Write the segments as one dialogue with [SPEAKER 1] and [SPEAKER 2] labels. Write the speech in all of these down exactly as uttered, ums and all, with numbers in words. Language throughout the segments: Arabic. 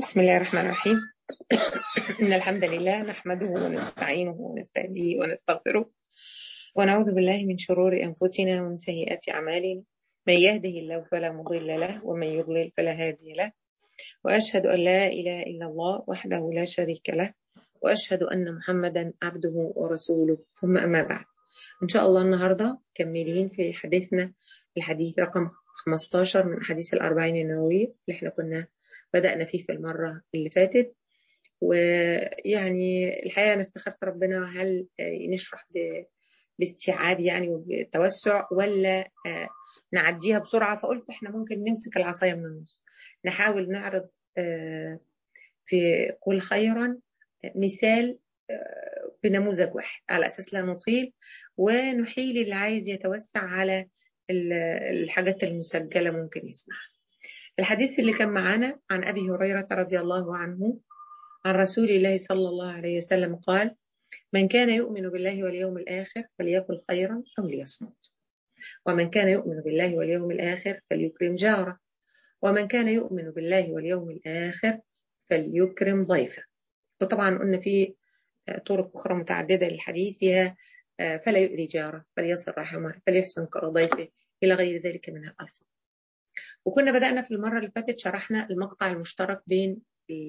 [SPEAKER 1] بسم الله الرحمن الرحيم. إن الحمد لله نحمده ونستعينه ونستهديه ونستغفره ونعوذ بالله من شرور أنفسنا ومن سيئات أعمالنا. من يهده الله فلا مضل له ومن يضلل فلا هادي له، وأشهد أن لا إله إلا الله وحده لا شريك له، وأشهد أن محمدا عبده ورسوله، ثم أما بعد. إن شاء الله النهاردة كملين في حديثنا الحديث رقم خمسة عشر من حديث الأربعين النووية اللي احنا كنا بدأنا فيه في المرة اللي فاتت. ويعني الحقيقة أنا استخرت ربنا هل نشرح باستيعاب يعني وبتوسع ولا نعديها بسرعة، فقلت احنا ممكن نمسك العصاية من النص، نحاول نعرض في قل خيرا مثال بنموذج واحد على أساس لا نطيل، ونحيل اللي عايز يتوسع على الحاجات المسجلة ممكن يسمعها. الحديث اللي كان معانا عن أبي هريرة رضي الله عنه عن رسول الله صلى الله عليه وسلم قال: من كان يؤمن بالله واليوم الآخر فليقل خيرا أو ليصمت، ومن كان يؤمن بالله واليوم الآخر فليكرم جاره، ومن كان يؤمن بالله واليوم الآخر فليكرم ضيفه. وطبعا قلنا في طرق أخرى متعددة للحديث فيها فلا يؤذي جاره، فليصل رحمه، فليحسن كر ضيفه، إلى غير ذلك من الألفاظ. وكنا بدأنا في المرة اللي فاتت شرحنا المقطع المشترك بين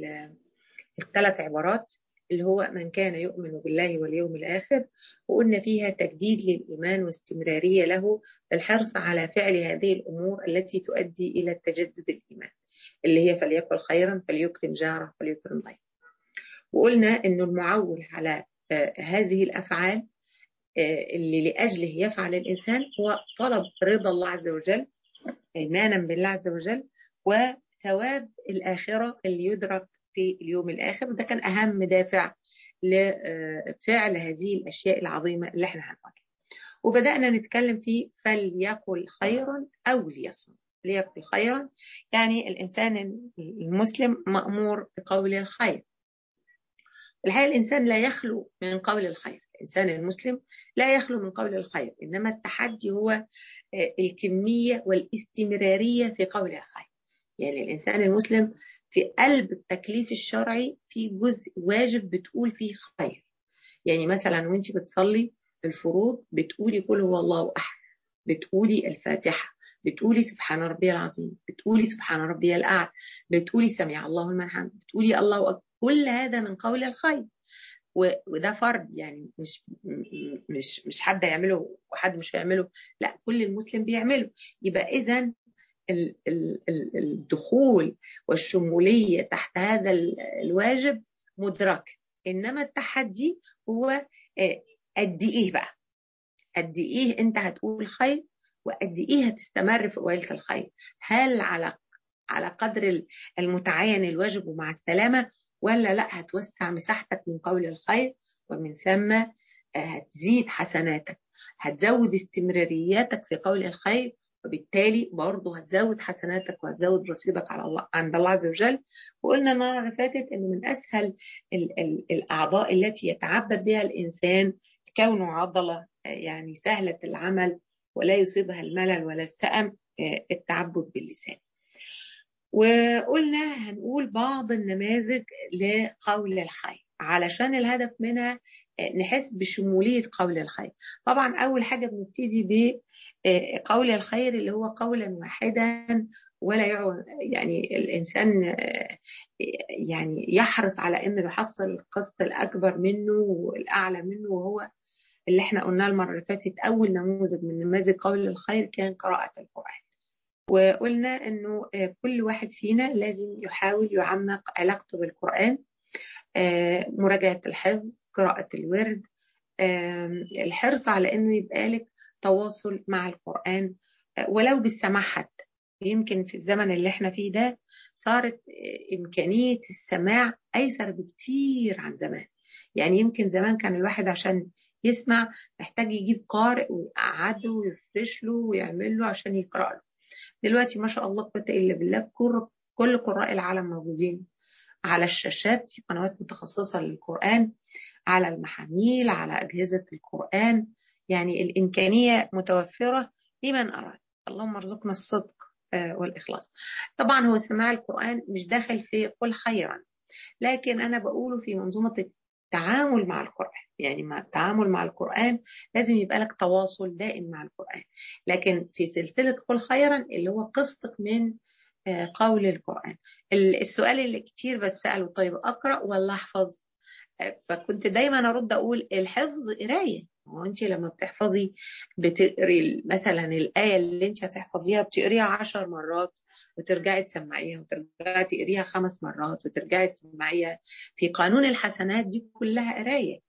[SPEAKER 1] الثلاث عبارات اللي هو من كان يؤمن بالله واليوم الآخر، وقلنا فيها تجديد للإيمان واستمرارية له، الحرص على فعل هذه الأمور التي تؤدي إلى تجدد الإيمان، اللي هي فليقل خيرا، فليكرم جاره، فليكرم ضيفه. وقلنا إنه المعول على هذه الأفعال اللي لأجله يفعل الإنسان هو طلب رضا الله عز وجل، إيمانا بالله عز وجل، وثواب الآخرة اللي يدرك في اليوم الآخر. ده كان أهم دافع لفعل هذه الأشياء العظيمة اللي احنا هنواجهها. وبدأنا نتكلم في فليقل خيرا أو ليصمت. ليقل خيرا يعني الإنسان المسلم مأمور بقول الخير. الحقيقة الإنسان لا يخلو من قول الخير، الإنسان المسلم لا يخلو من قول الخير، إنما التحدي هو الكمية والاستمرارية في قول الخير. يعني الإنسان المسلم في قلب التكليف الشرعي في جزء واجب بتقول فيه خير. يعني مثلا وانت بتصلي الفروض بتقولي قل هو الله أحد، بتقولي الفاتحة، بتقولي سبحان ربي العظيم، بتقولي سبحان ربي الأعلى، بتقولي سمع الله لمن حمده، بتقولي الله أكبر. كل هذا من قول الخير، وده فرض، يعني مش مش مش حد يعمله وحد مش هيعمله، لا كل المسلم بيعمله. يبقى إذن الدخول والشمولية تحت هذا الواجب مدرك، إنما التحدي هو قد إيه بقى، قد إيه أنت هتقول خير، وقد إيه هتستمر في قولك الخير. هل على على قدر المتعين الواجب ومع السلامة، ولا لا هتوسع مساحتك من قول الخير، ومن ثم هتزيد حسناتك، هتزود استمرارياتك في قول الخير، وبالتالي برضه هتزود حسناتك وهتزود رصيدك على الله عند الله عز وجل. وقلنا المرة اللي فاتت إنه من أسهل ال ال الأعضاء التي يتعبد بها الإنسان كونه عضلة يعني سهلة العمل ولا يصيبها الملل ولا السأم، التعبد باللسان. وقلنا هنقول بعض النماذج لقول الخير علشان الهدف منها نحس بشمولية قول الخير. طبعا أول حاجة بنبتدي بقول الخير اللي هو قولا واحدا، ولا يعني الإنسان يعني يحرص على أنه يحصل القسط الأكبر منه والأعلى منه، وهو اللي احنا قلناه المرة اللي فاتت أول نموذج من نماذج قول الخير كان قراءة القرآن. وقلنا أنه كل واحد فينا لازم يحاول يعمق علاقته بالقرآن، مراجعة الحفظ، قراءة الورد، الحرص على أنه يبقى لك تواصل مع القرآن ولو بالسماع حتى. يمكن في الزمن اللي احنا فيه ده صارت إمكانية السماع أيسر بكتير عن زمان. يعني يمكن زمان كان الواحد عشان يسمع محتاج يجيب قارئ ويقعده ويفرش له ويعمل له عشان يقرأ له. دلوقتي ما شاء الله قوة إلا بالله كل كل قراء العالم موجودين على الشاشات في قنوات متخصصة للقرآن، على المحاميل، على أجهزة القرآن. يعني الإمكانية متوفرة لمن أراد. اللهم ارزقنا الصدق والإخلاص. طبعا هو سماع القرآن مش داخل في قل خيرا، لكن أنا بقوله في منظومة التعامل مع القرآن. يعني مع التعامل مع القرآن لازم يبقى لك تواصل دائم مع القرآن. لكن في سلسلة قل خيرا اللي هو قسطك من قول القرآن. السؤال اللي كتير بتسأله، طيب أقرأ ولا أحفظ؟ فكنت دايما أرد أقول الحفظ قراية. هو أنت لما بتحفظي بتقري مثلا الآية اللي أنت هتحفظيها بتقريها عشر مرات وترجعي تسمعيها وترجعي تقريها خمس مرات وترجعي تسمعيها. في قانون الحسنات دي كلها قراية.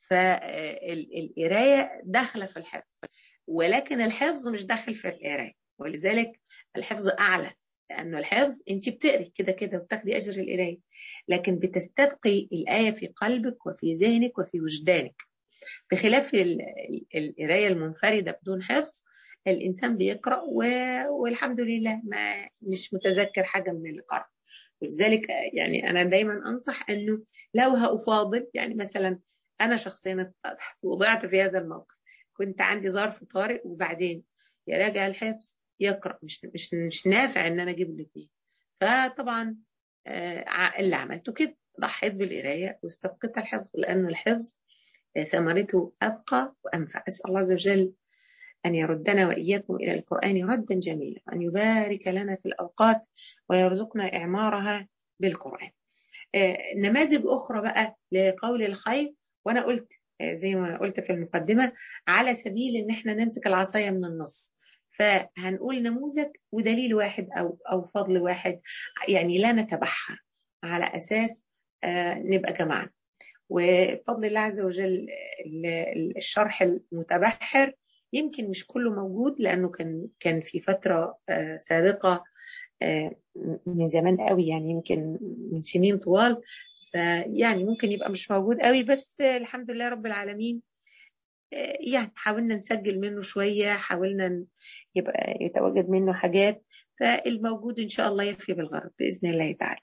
[SPEAKER 1] فالقراية داخلة في الحفظ، ولكن الحفظ مش داخل في القراية، ولذلك الحفظ أعلى، لأنه الحفظ أنت بتقري كده كده وبتاخدي أجر القراية، لكن بتستبقي الآية في قلبك وفي ذهنك وفي وجدانك. بخلاف القراية المنفردة بدون حفظ، الإنسان بيقرأ والحمد لله ما مش متذكر حاجة من اللي قرأ. ولذلك يعني أنا دايما أنصح أنه لو هأفاضل، يعني مثلا أنا شخصيا وضعت في هذا الموقف، كنت عندي ظرف طارئ وبعدين يراجع الحفظ يقرأ، مش مش مش نافع ان انا اجيب الاثنين. فطبعا آه اللي عملته كده ضحيت بالقرايه واستبقيت الحفظ، لانه الحفظ آه ثمرته ابقى وانفع. اسال الله عز وجل ان يردنا واياكم الى القران ردا جميلا، وان يبارك لنا في الاوقات ويرزقنا اعمارها بالقران. آه نماذج اخرى بقى لقول الخير، وانا قلت زي ما قلت في المقدمة على سبيل ان احنا نمسك العصاية من النص. فهنقول نموذج ودليل واحد او او فضل واحد، يعني لا نتبحر، على اساس آه نبقى جماعة. وبفضل الله عز وجل الشرح المتبحر يمكن مش كله موجود، لانه كان كان في فترة آه سابقة آه من زمان قوي، يعني يمكن من سنين طوال، يعني ممكن يبقى مش موجود قوي، بس الحمد لله رب العالمين يعني حاولنا نسجل منه شوية، حاولنا يبقى يتواجد منه حاجات، فالموجود إن شاء الله يكفي بالغرض بإذن الله تعالى.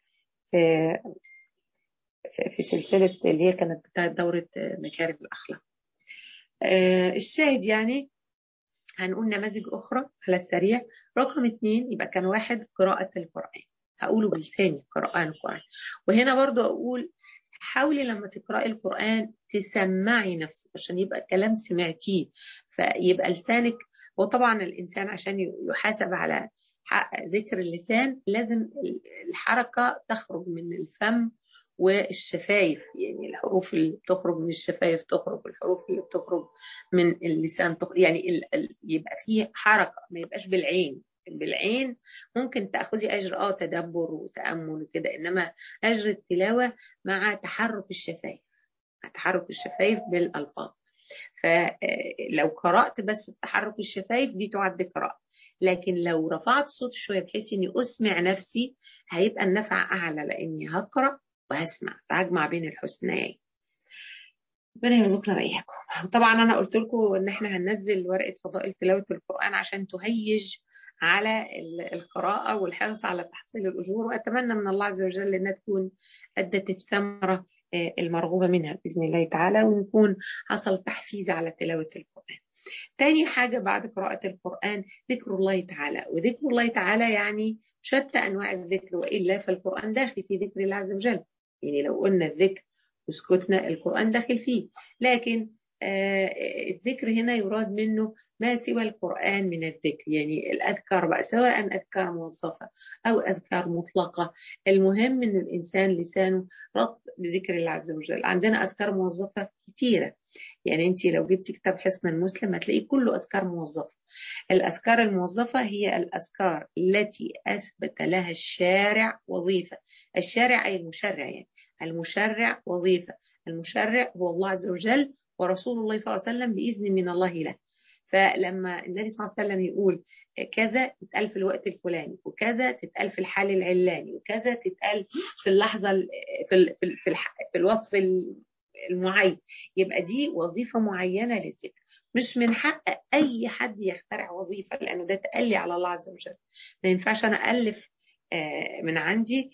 [SPEAKER 1] في سلسلة اللي هي كانت بتاعت دورة مكارم الأخلاق. الشاهد يعني هنقول نماذج أخرى على السريع. رقم اثنين يبقى كان واحد قراءة القرآن، هقوله بلساني قراءة القرآن. وهنا برضو أقول حاولي لما تقرأي القرآن تسمعي نفسك عشان يبقى كلام سمعتيه، فيبقى لسانك. وطبعا الإنسان عشان يحاسب على ذكر اللسان لازم الحركة تخرج من الفم والشفايف، يعني الحروف اللي بتخرج من الشفايف تخرج، والحروف اللي بتخرج من اللسان تخرج، يعني ال ال يبقى فيه حركة، ما يبقاش بالعين. بالعين ممكن تأخذي أجر اه تدبر وتأمل وكده، إنما أجر التلاوة مع تحرك الشفايف، مع تحرك الشفايف بالألفاظ. فلو قرأت بس بتحرك الشفايف دي تعد قراءة، لكن لو رفعت الصوت شوية بحيث إني أسمع نفسي هيبقى النفع أعلى، لأني هقرأ وهسمع، فهجمع بين الحسنيين. ربنا يرزقنا وإياكم. وطبعا أنا قلت لكم إن إحنا هننزل ورقة فضائل تلاوة القرآن عشان تهيج على القراءة والحرص على تحصيل الأجور، وأتمنى من الله عز وجل أنها تكون أدت الثمرة المرغوبة منها بإذن الله تعالى، ونكون حصل تحفيز على تلاوة القرآن. تاني حاجة بعد قراءة القرآن ذكر الله تعالى. وذكر الله تعالى يعني شتى أنواع الذكر، وإلا فالقرآن داخل في ذكر الله عز وجل. يعني لو قلنا الذكر وسكتنا القرآن داخل فيه، لكن آه الذكر هنا يراد منه ما سوى القرآن من الذكر، يعني الأذكار بقى، سواء أذكار موظفة أو أذكار مطلقة، المهم أن الإنسان لسانه رط بذكر الله عز وجل. عندنا أذكار موظفة كثيرة، يعني أنت لو جبتي كتاب حصن المسلم هتلاقيه كله أذكار موظفة. الأذكار الموظفة هي الأذكار التي أثبت لها الشارع وظيفة. الشارع أي المشرع، يعني المشرع وظيفة. المشرع هو الله عز وجل ورسول الله صلى الله عليه وسلم بإذن من الله له. فلما النبي صلى الله عليه وسلم يقول كذا تتقال في الوقت الفلاني، وكذا تتقال في الحال العلاني، وكذا تتقال في اللحظة في في في, في الوصف المعين، يبقى دي وظيفة معينة للذكر. مش من حق أي حد يخترع وظيفة، لأنه ده تقلي على الله عز وجل. ما ينفعش أنا ألف من عندي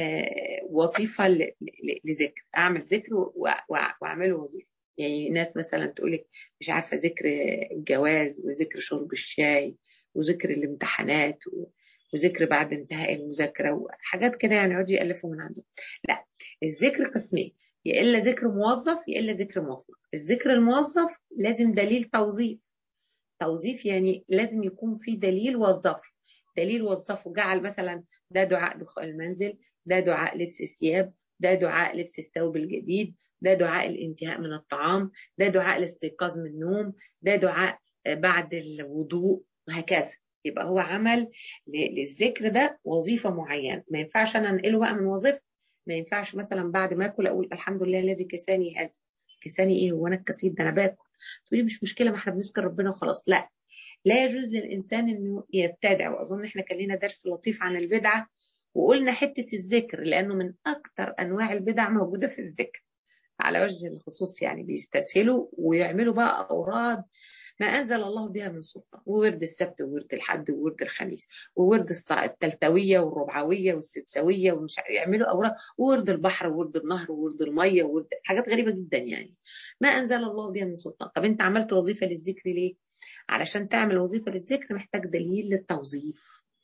[SPEAKER 1] وظيفة لذكر، أعمل ذكر وأعمله وظيفة. يعني ناس مثلا تقولك مش عارفة ذكر الجواز وذكر شرب الشاي وذكر الامتحانات وذكر بعد انتهاء المذاكره وحاجات كده يعني يقعدوا يالفوا من عندهم. لا، الذكر قسمين، يا الا ذكر موظف يا الا ذكر مطلق. الذكر الموظف لازم دليل توظيف. توظيف يعني لازم يكون في دليل وظفه. دليل وظفه جعل مثلا ده دعاء دخول المنزل، ده دعاء لبس الثياب، ده دعاء لبس الثوب الجديد، ده دعاء الانتهاء من الطعام، ده دعاء الاستيقاظ من النوم، ده دعاء بعد الوضوء، وهكذا. يبقى هو عمل للذكر ده وظيفة معينة. ما ينفعش أنا أنقله بقى من وظيفة. ما ينفعش مثلا بعد ما أكل أقول الحمد لله الذي كساني هذا. كساني إيه؟ هو أنا الكسيد ده أنا باكل. تقولي مش مشكلة، ما احنا بنذكر ربنا وخلاص. لا، لا يجوز للإنسان أنه يبتدع. وأظن احنا كان لنا درس لطيف عن البدعة، وقلنا حتة الذكر لأنه من أكثر أنواع البدع موجودة في الذكر على وجه الخصوص. يعني بيستسهلوا ويعملوا بقى أوراد ما أنزل الله بها من سلطان، وورد السبت وورد الحد وورد الخميس وورد التلتوية والربعوية والسدسوية، ومش يعملوا أوراد، وورد البحر وورد النهر وورد المية وورد حاجات غريبة جدا يعني ما أنزل الله بها من سلطان. طب أنت عملت وظيفة للذكر ليه؟ علشان تعمل وظيفة للذكر محتاج دليل للتوظيف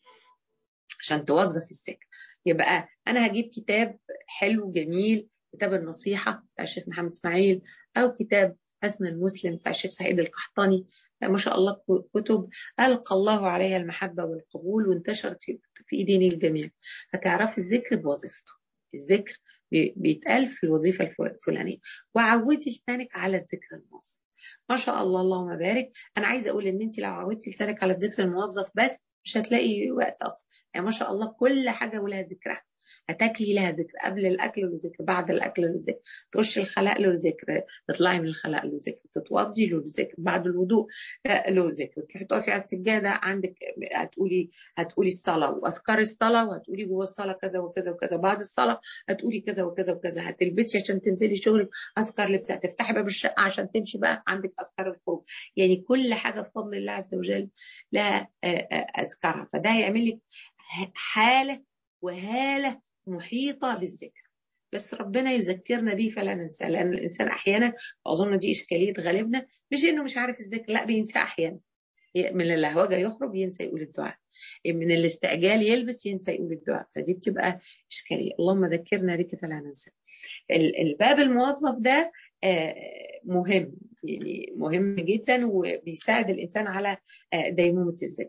[SPEAKER 1] عشان توظف الذكر. يبقى أنا هجيب كتاب حلو جميل، كتاب النصيحة بتاع الشيخ محمد إسماعيل، أو كتاب حسن المسلم بتاع الشيخ سعيد القحطاني. ما شاء الله كتب ألقى الله عليها المحبة والقبول وانتشرت في إيدين الجميع. هتعرفي الذكر بوظيفته. الذكر بيتقال في الوظيفة الفلانية. وعودي لسانك على الذكر الموظف. ما شاء الله اللهم بارك. أنا عايزة أقول إن أنت لو عودتي لسانك على الذكر الموظف بس مش هتلاقي وقت أصلا. يعني ما شاء الله كل حاجة ولها ذكرها. هتاكلي لها ذكر، قبل الاكل له ذكر، بعد الاكل له ذكر، تخشي الخلاء له ذكر، تطلعي من الخلاء له ذكر، تتوضي له ذكر، بعد الوضوء له ذكر، تروحي تقفي على السجاده عندك هتقولي هتقولي الصلاه واذكار الصلاه، وهتقولي جوه الصلاه كذا وكذا وكذا، بعد الصلاه هتقولي كذا وكذا وكذا، هتلبسي عشان تنزلي شغلك اذكار لبس، هتفتحي باب الشقه عشان تمشي بقى عندك اذكار الخروج. يعني كل حاجه بفضل الله عز وجل لها اذكارها. فده هيعمل لك حاله وهاله محيطة بالذكر. بس ربنا يذكرنا بيه فلا ننسى، لأن الإنسان أحيانا، وأظن دي إشكالية غالبنا، مش إنه مش عارف الذكر، لا بينسى أحيانا. من اللهوجة يخرج ينسى يقول الدعاء، من الاستعجال يلبس ينسى يقول الدعاء. فدي بتبقى إشكالية. اللهم ذكرنا بك فلا ننسى. الباب الموظف ده مهم، يعني مهم جدا، وبيساعد الإنسان على ديمومة الذكر.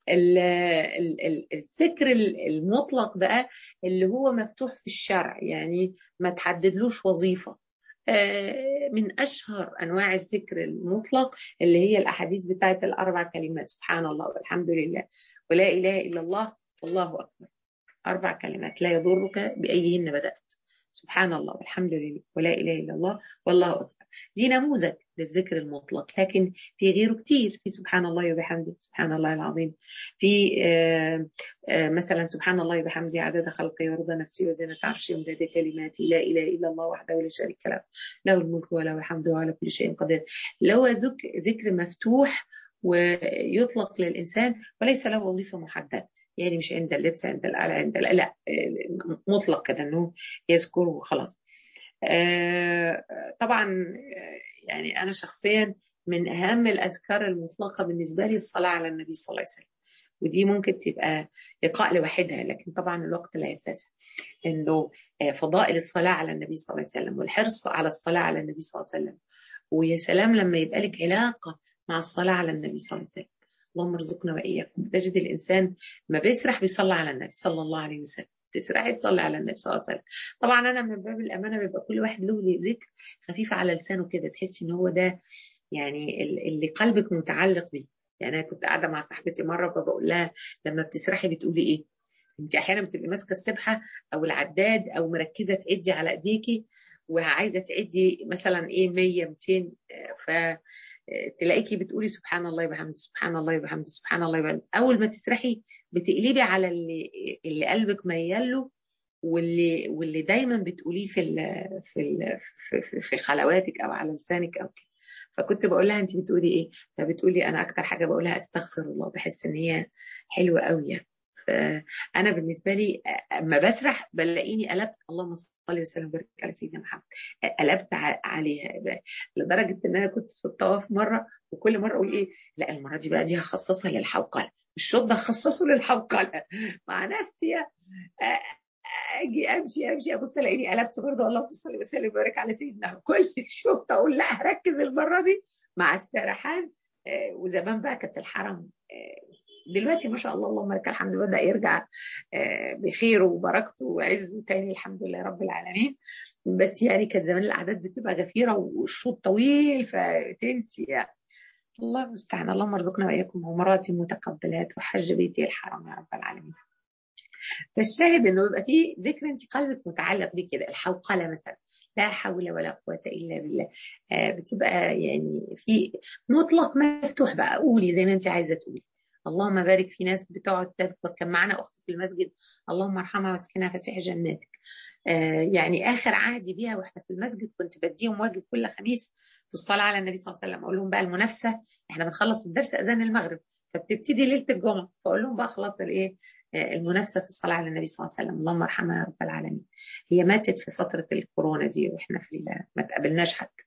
[SPEAKER 1] الذكر المطلق بقى اللي هو مفتوح في الشرع، يعني ما تحددلوش وظيفة. من أشهر أنواع الذكر المطلق اللي هي الأحاديث بتاعت الأربع كلمات: سبحان الله والحمد لله ولا إله إلا الله والله أكبر. أربع كلمات لا يضرك بأيهن بدأت. سبحان الله والحمد لله ولا إله إلا الله والله أكبر. دي نموذج للذكر المطلق، لكن في غيره كتير. في سبحان الله وبحمده، سبحان الله العظيم. في آآ آآ مثلا سبحان الله وبحمده عدد خلقه ورضا نفسي وزنة عرشي ومداد كلماتي، لا إله إلا الله وحده لا شريك له له الملك وله الحمد وعلى كل شيء قدير. اللي هو ذكر مفتوح ويطلق للإنسان وليس له وظيفة محددة. يعني مش عند اللبس، عند القلع، عند لا, لا مطلق كده انه يذكره وخلاص. آه طبعا يعني انا شخصيا من اهم الاذكار المطلقه بالنسبه لي الصلاه على النبي صلى الله عليه وسلم، ودي ممكن تبقى لقاء لوحدها، لكن طبعا الوقت لا يتسع. انه فضائل الصلاه على النبي صلى الله عليه وسلم والحرص على الصلاه على النبي صلى الله عليه وسلم. ويا سلام لما يبقى لك علاقه مع الصلاه على النبي صلى الله عليه وسلم. اللهم ارزقنا واياكم. تجد الانسان ما بيسرح بيصلي على النبي صلى الله عليه وسلم، تسرحي تصلي على النبي صلى الله عليه وسلم. طبعا انا من باب الامانه بيبقى كل واحد له ذكر خفيف على لسانه كده، تحسي ان هو ده يعني اللي قلبك متعلق بيه. يعني انا كنت قاعده مع صاحبتي مره فبقول لها لما بتسرحي بتقولي ايه؟ انت احيانا بتبقي ماسكه السبحه او العداد او مركزه تعدي على ايديكي وعايزه تعدي مثلا ايه مية ميتين، ف تلاقيكي بتقولي سبحان الله وبحمده، سبحان الله وبحمده، سبحان الله وبحمده. اول ما تسرحي بتقلبي على اللي اللي قلبك ميال له، واللي واللي دايما بتقوليه في ال في ال في, في خلواتك او على لسانك او كده. فكنت بقول لها انت بتقولي ايه؟ فبتقولي انا اكتر حاجه بقولها استغفر الله، بحس ان هي حلوه قوي يعني. فانا بالنسبه لي اما بسرح بلاقيني قلبت اللهم صل وسلم وبارك على سيدنا محمد، قلبت عليها لدرجه ان انا كنت في الطواف مره وكل مره اقول ايه لا المره دي بقى دي هخصصها للحوقله، الشوط ده خصصه للحوقله مع نفسي. آه، اجي امشي امشي ابص الاقيني قلبت برضه، اللهم صل وسلم وبارك على سيدنا. كل شوط اقول لا هركز المره دي مع السرحان. آه، وزمان بقى كانت الحرم، آه، دلوقتي ما شاء الله اللهم لك الحمد بدأ يرجع آه، بخير وبركته وعزه تاني الحمد لله رب العالمين. بس يعني كانت زمان الاعداد بتبقى غفيره والشوط طويل فتنسي يعني. الله المستعان، اللهم ارزقنا واياكم عمرات متقبلات وحج بيتي الحرام يا رب العالمين. فالشاهد انه يبقى فيه ذكر انت قلبك متعلق بيه كده، الحوقله مثلا، لا حول ولا قوه الا بالله. آه بتبقى يعني في مطلق مفتوح بقى، قولي زي ما انت عايزه تقولي. اللهم بارك، في ناس بتقعد تذكر، كان معانا اخت في المسجد اللهم ارحمها واسكنها فسيح جناتك. آه يعني اخر عهدي بيها واحنا في المسجد كنت بديهم واجب كل خميس في الصلاه على النبي صلى الله عليه وسلم. اقول لهم بقى المنافسه، احنا بنخلص الدرس اذان المغرب فبتبتدي ليله الجمعه، فاقول لهم بقى خلاص الايه، المنافسه في الصلاه على النبي صلى الله عليه وسلم. اللهم ارحمها يا رب العالمين. هي ماتت في فتره الكورونا دي واحنا في ما تقابلناش حتى.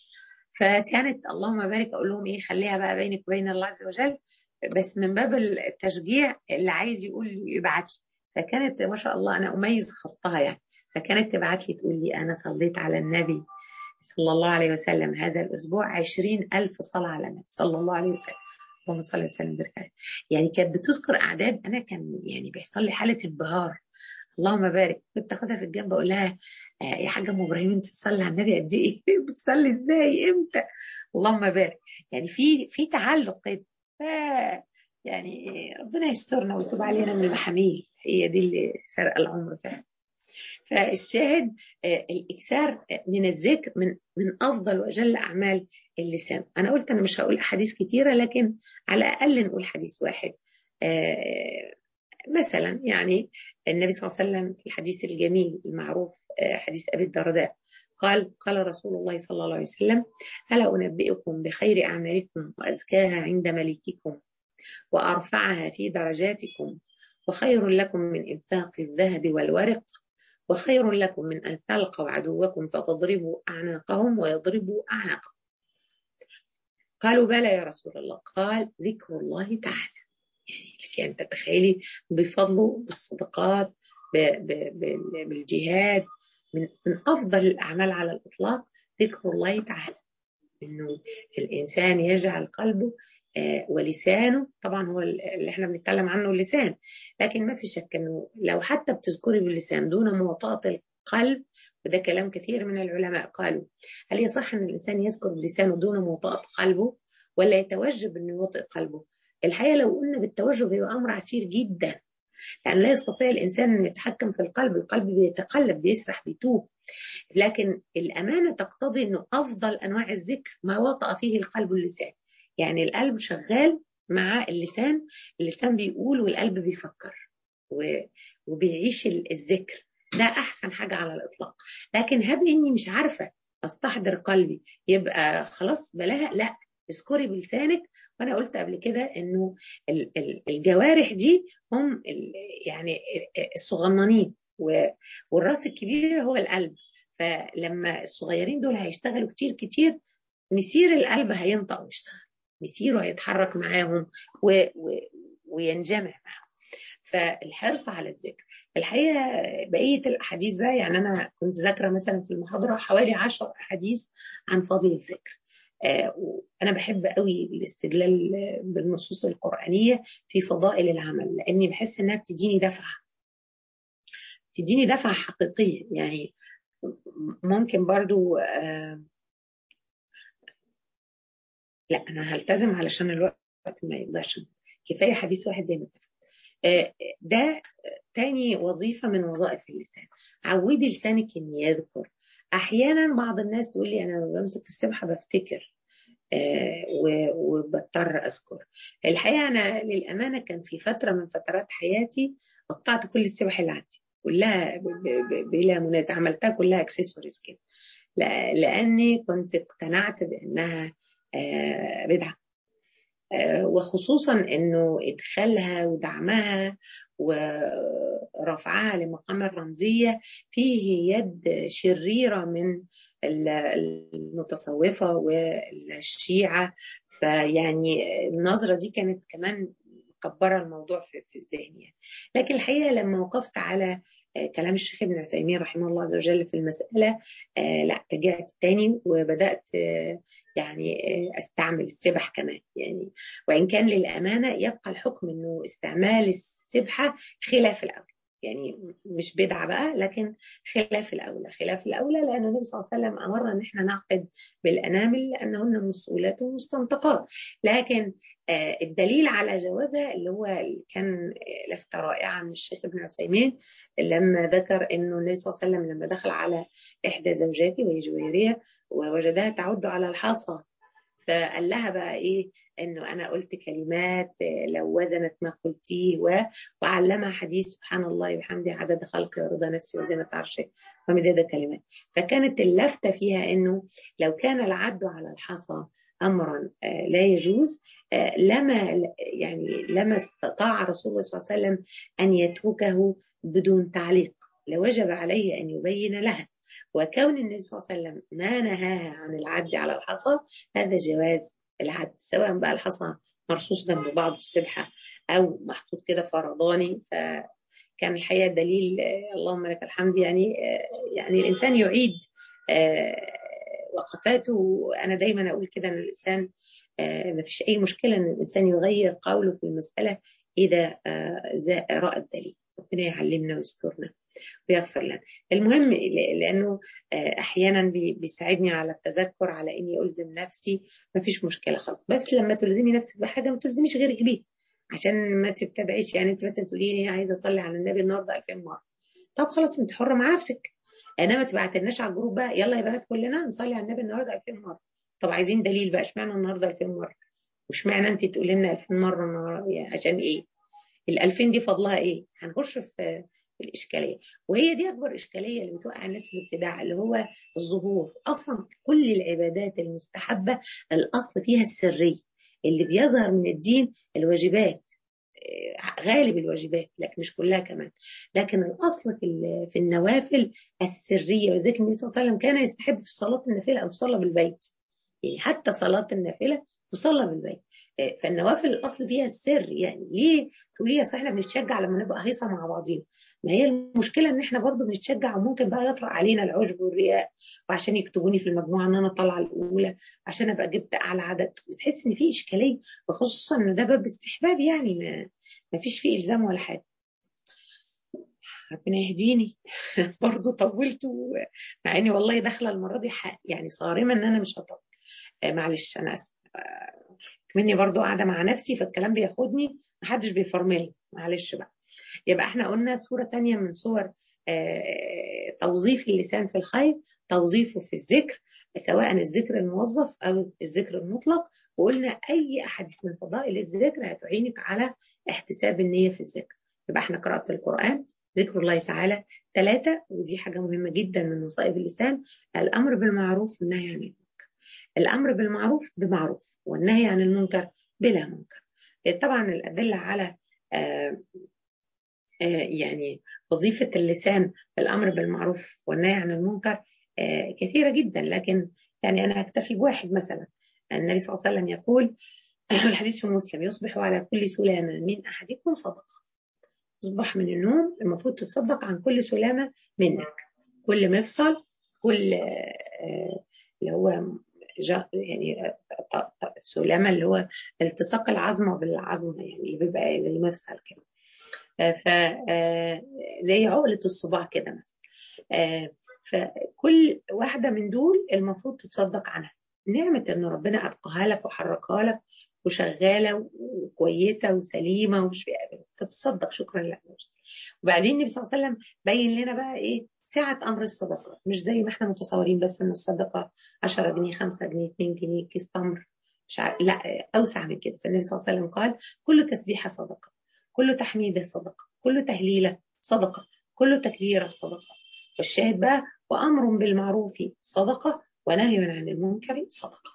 [SPEAKER 1] فكانت اللهم بارك اقول لهم ايه، خليها بقى بينك وبين الله عز وجل، بس من باب التشجيع اللي عايز يقول يبعت لي. فكانت ما شاء الله انا اميز خطها يعني، فكانت تبعت لي تقول لي انا صليت على النبي صلى الله عليه وسلم هذا الاسبوع عشرين الف صلاه على النبي صلى الله عليه وسلم. اللهم صل وسلم وبارك عليه. يعني كانت بتذكر اعداد انا كان يعني بيحصل لي حاله انبهار. اللهم بارك. كنت اخدها في الجنب اقول لها آه يا حاجه ام ابراهيم انت بتصلي على النبي قد ايه؟ بتصلي ازاي؟ امتى؟ اللهم بارك. يعني في في تعلق كده. ف يعني ربنا يسترنا ويتوب علينا من المحاميل، هي دي اللي سرق العمر فعلا. فالشاهد آه الاكثار من الذكر من من افضل واجل اعمال اللسان. انا قلت انا مش هقول احاديث كثيره، لكن على الاقل نقول حديث واحد. آه مثلا يعني النبي صلى الله عليه وسلم في الحديث الجميل المعروف حديث أبي الدرداء قال قال رسول الله صلى الله عليه وسلم ألا أنبئكم بخير أعمالكم وأزكاها عند مليككم وأرفعها في درجاتكم وخير لكم من إنفاق الذهب والورق وخير لكم من أن تلقوا عدوكم فتضربوا أعناقهم ويضربوا أعناقهم. قالوا بلى يا رسول الله. قال ذكر الله تعالى. يعني تتخيلي بفضله بالصدقات بالجهاد، من من افضل الاعمال على الاطلاق ذكر الله تعالى. انه الانسان يجعل قلبه ولسانه، طبعا هو اللي احنا بنتكلم عنه اللسان، لكن ما في شك انه لو حتى بتذكري باللسان دون مواطأة القلب، وده كلام كثير من العلماء قالوا هل يصح ان الانسان يذكر بلسانه دون مواطأة قلبه ولا يتوجب انه يوطئ قلبه؟ الحقيقه لو قلنا بالتوجب يبقى امر عسير جدا، يعني لا يستطيع الانسان ان يتحكم في القلب، القلب بيتقلب بيسرح بيتوه. لكن الامانه تقتضي انه افضل انواع الذكر ما وطأ فيه القلب اللسان. يعني القلب شغال مع اللسان، اللسان بيقول والقلب بيفكر وبيعيش الذكر. ده احسن حاجه على الاطلاق. لكن هب اني مش عارفه استحضر قلبي يبقى خلاص بلاها، لا اذكري بلسانك. وانا قلت قبل كده انه الجوارح دي هم يعني الصغننين والراس الكبير هو القلب. فلما الصغيرين دول هيشتغلوا كتير كتير مسير القلب هينطق ويشتغل، مسيره هيتحرك معاهم و... و... وينجمع معاهم. فالحرص على الذكر الحقيقه بقيه الاحاديث بقى، يعني انا كنت ذاكره مثلا في المحاضره حوالي عشر احاديث عن فضل الذكر. آه وانا بحب قوي الاستدلال بالنصوص القرانيه في فضائل العمل، لاني بحس انها بتديني دفعه، تديني دفعه حقيقيه. يعني ممكن برضو آه لا انا هلتزم علشان الوقت ما يقدرش، كفايه حديث واحد زي ما اتفقنا. آه ده تاني وظيفه من وظائف اللسان، عودي لسانك ان يذكر. احيانا بعض الناس تقول لي انا لما بمسك السبحه بفتكر آه وبضطر اذكر. الحقيقه انا للامانه كان في فتره من فترات حياتي قطعت كل السبح اللي عندي كلها بلا منازع، عملتها كلها اكسسوارز كده، لاني كنت اقتنعت بانها آه بدعه، آه وخصوصا انه ادخالها ودعمها ورفعها لمقام الرمزيه فيه يد شريره من المتصوفه والشيعه. فيعني النظره دي كانت كمان مكبره الموضوع في, في الذهن يعني. لكن الحقيقه لما وقفت على كلام الشيخ ابن عثيمين رحمه الله عز وجل في المسألة، آه لا رجعت تاني وبدأت آه يعني آه استعمل السبح كمان يعني. وإن كان للأمانة يبقى الحكم إنه استعمال السبحة خلاف الأولى، يعني مش بدعة بقى لكن خلاف الأولى. خلاف الأولى لأن النبي صلى الله عليه وسلم أمرنا إن احنا نعقد بالأنامل لأنهن مسؤولات ومستنطقات. لكن آه الدليل على جوازها اللي هو كان لفت رائعة من الشيخ ابن عثيمين لما ذكر انه النبي صلى الله عليه وسلم لما دخل على احدى زوجاته وهي جويريه ووجدها تعد على الحصى، فقال لها بقى ايه؟ انه انا قلت كلمات لو وزنت ما قلتيه، وعلمها حديث سبحان الله وبحمده عدد خلقه ورضا نفسي وزنة عرشه ومداد كلمات. فكانت اللفتة فيها انه لو كان العد على الحصى امرا لا يجوز لما يعني لما استطاع رسول الله صلى الله عليه وسلم ان يتركه بدون تعليق، لوجب عليه ان يبين لها. وكون النبي صلى الله عليه وسلم ما نهاها عن العد على الحصى هذا جواز العد، سواء بقى الحصى مرصوص جنب بعض السبحة أو محطوط كده فرداني. كان الحقيقة دليل اللهم لك الحمد يعني يعني الإنسان يعيد وقفاته. أنا دايما أقول كده أن الإنسان ما فيش أي مشكلة أن الإنسان يغير قوله في المسألة إذا رأى الدليل. ربنا يعلمنا ويسترنا ويغفر لنا. المهم لأنه أحيانا بيساعدني على التذكر على إني ألزم نفسي، ما فيش مشكلة خالص، بس لما تلزمي نفسك بحاجة ما تلزميش غيرك بيه عشان ما تبتدعيش. يعني أنت مثلا تقولي لي عايزة أصلي على النبي النهارده ألفين مرة، طب خلاص أنت حرة مع نفسك، إنما تبعتلناش على الجروب بقى يلا يا بنات كلنا نصلي على النبي النهارده ألفين مرة. طب عايزين دليل بقى، اشمعنى النهارده ألفين مرة واشمعنى أنت تقولي لنا ألفين مرة النهارده؟ يعني عشان إيه؟ الألفين دي فضلها إيه؟ هنخش في الإشكالية، وهي دي أكبر إشكالية اللي بتوقع الناس في الابتداع اللي هو الظهور. أصلا كل العبادات المستحبة الأصل فيها السرية، اللي بيظهر من الدين الواجبات، غالب الواجبات لكن مش كلها كمان، لكن الأصل في في النوافل السرية. وذلك النبي صلى الله عليه وسلم كان يستحب في صلاة النافلة أو تصلى بالبيت، يعني حتى صلاة النافلة تصلى بالبيت. فالنوافل الأصل فيها السر. يعني ليه تقولي يا احنا بنتشجع لما نبقى هيصة مع بعضينا؟ ما هي المشكلة ان احنا برضو بنتشجع وممكن بقى يطرأ علينا العجب والرياء، وعشان يكتبوني في المجموعة ان انا طالعة الأولى عشان ابقى جبت اعلى عدد، بتحس ان في اشكالية، وخصوصا ان ده باب استحباب يعني ما, ما فيش فيه الزام ولا حاجة. ربنا يهديني. برضو طولت مع اني والله داخله المره دي يعني صارمه ان انا مش هطول. معلش انا اسف مني برضو قاعده مع نفسي فالكلام بياخدني محدش بيفرملي، معلش بقى. يبقى احنا قلنا صوره تانية من صور توظيف اللسان في الخير، توظيفه في الذكر سواء الذكر الموظف او الذكر المطلق. وقلنا اي احاديث من فضائل الذكر هتعينك على احتساب النيه في الذكر. يبقى احنا قراءه القران، ذكر الله تعالى، ثلاثه ودي حاجه مهمه جدا من مصائب اللسان، الامر بالمعروف والنهي عن المنكر. الامر بالمعروف بمعروف والنهي عن المنكر بلا منكر. طبعا الادله على آه آه يعني وظيفه اللسان في الامر بالمعروف والنهي عن المنكر آه كثيره جدا، لكن يعني انا هكتفي بواحد. مثلا النبي صلى الله عليه وسلم يقول الحديث في مسلم: يصبح على كل سلامه من احدكم صدقه. تصبح من النوم المفروض تتصدق عن كل سلامه منك، كل مفصل، كل آه اللي هو يعني السلامة اللي هو التصاق العظمة بالعظمة، يعني اللي بيبقى زي مفصل كده، ف زي عقلة الصباع كده مثلا. فكل واحدة من دول المفروض تتصدق عنها. نعمة ان ربنا ابقاها لك وحركها لك وشغالة وكويسة وسليمة ومش فيها، تتصدق شكرا لله. وبعدين النبي صلى الله عليه وسلم بين لنا بقى ايه سعة امر الصدقة، مش زي ما احنا متصورين بس ان الصدقة عشرة جنيه خمسة جنيه اتنين جنيه كيس تمر، مش عارف، لا اوسع من كده. فالنبي صلى الله عليه وسلم قال: كل تسبيحة صدقة، كل تحميدة صدقة، كل تهليلة صدقة، كل تكبيرة صدقة. والشاهد بقى: وامر بالمعروف صدقة ونهي عن المنكر صدقة.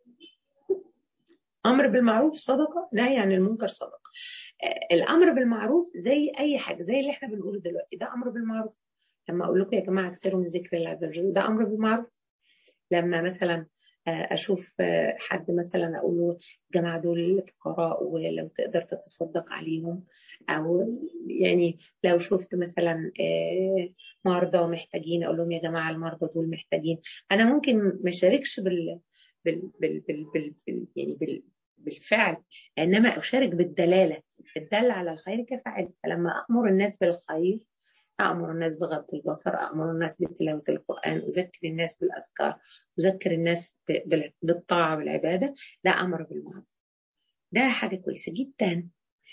[SPEAKER 1] امر بالمعروف صدقة، نهي عن المنكر صدقة. الامر بالمعروف زي اي حاجه، زي اللي احنا بنقوله دلوقتي، ده امر بالمعروف. لما اقول لكم يا جماعه اكثروا من ذكر الله عز وجل، ده امر بالمعروف. لما مثلا اشوف حد مثلا اقول له الجماعه دول فقراء ولو تقدر تتصدق عليهم، او يعني لو شفت مثلا مرضى محتاجين اقول لهم يا جماعه المرضى دول محتاجين. انا ممكن ما اشاركش بال بال بال بال, بال... بال... يعني بال... بالفعل، انما اشارك بالدلاله، الدل على الخير كفاعل. فلما امر الناس بالخير، أأمر الناس بغض البصر، أأمر الناس بتلاوة القرآن، أذكر الناس بالأذكار، أذكر الناس بالطاعة والعبادة، ده أمر بالمعروف، ده حاجة كويسة جدا.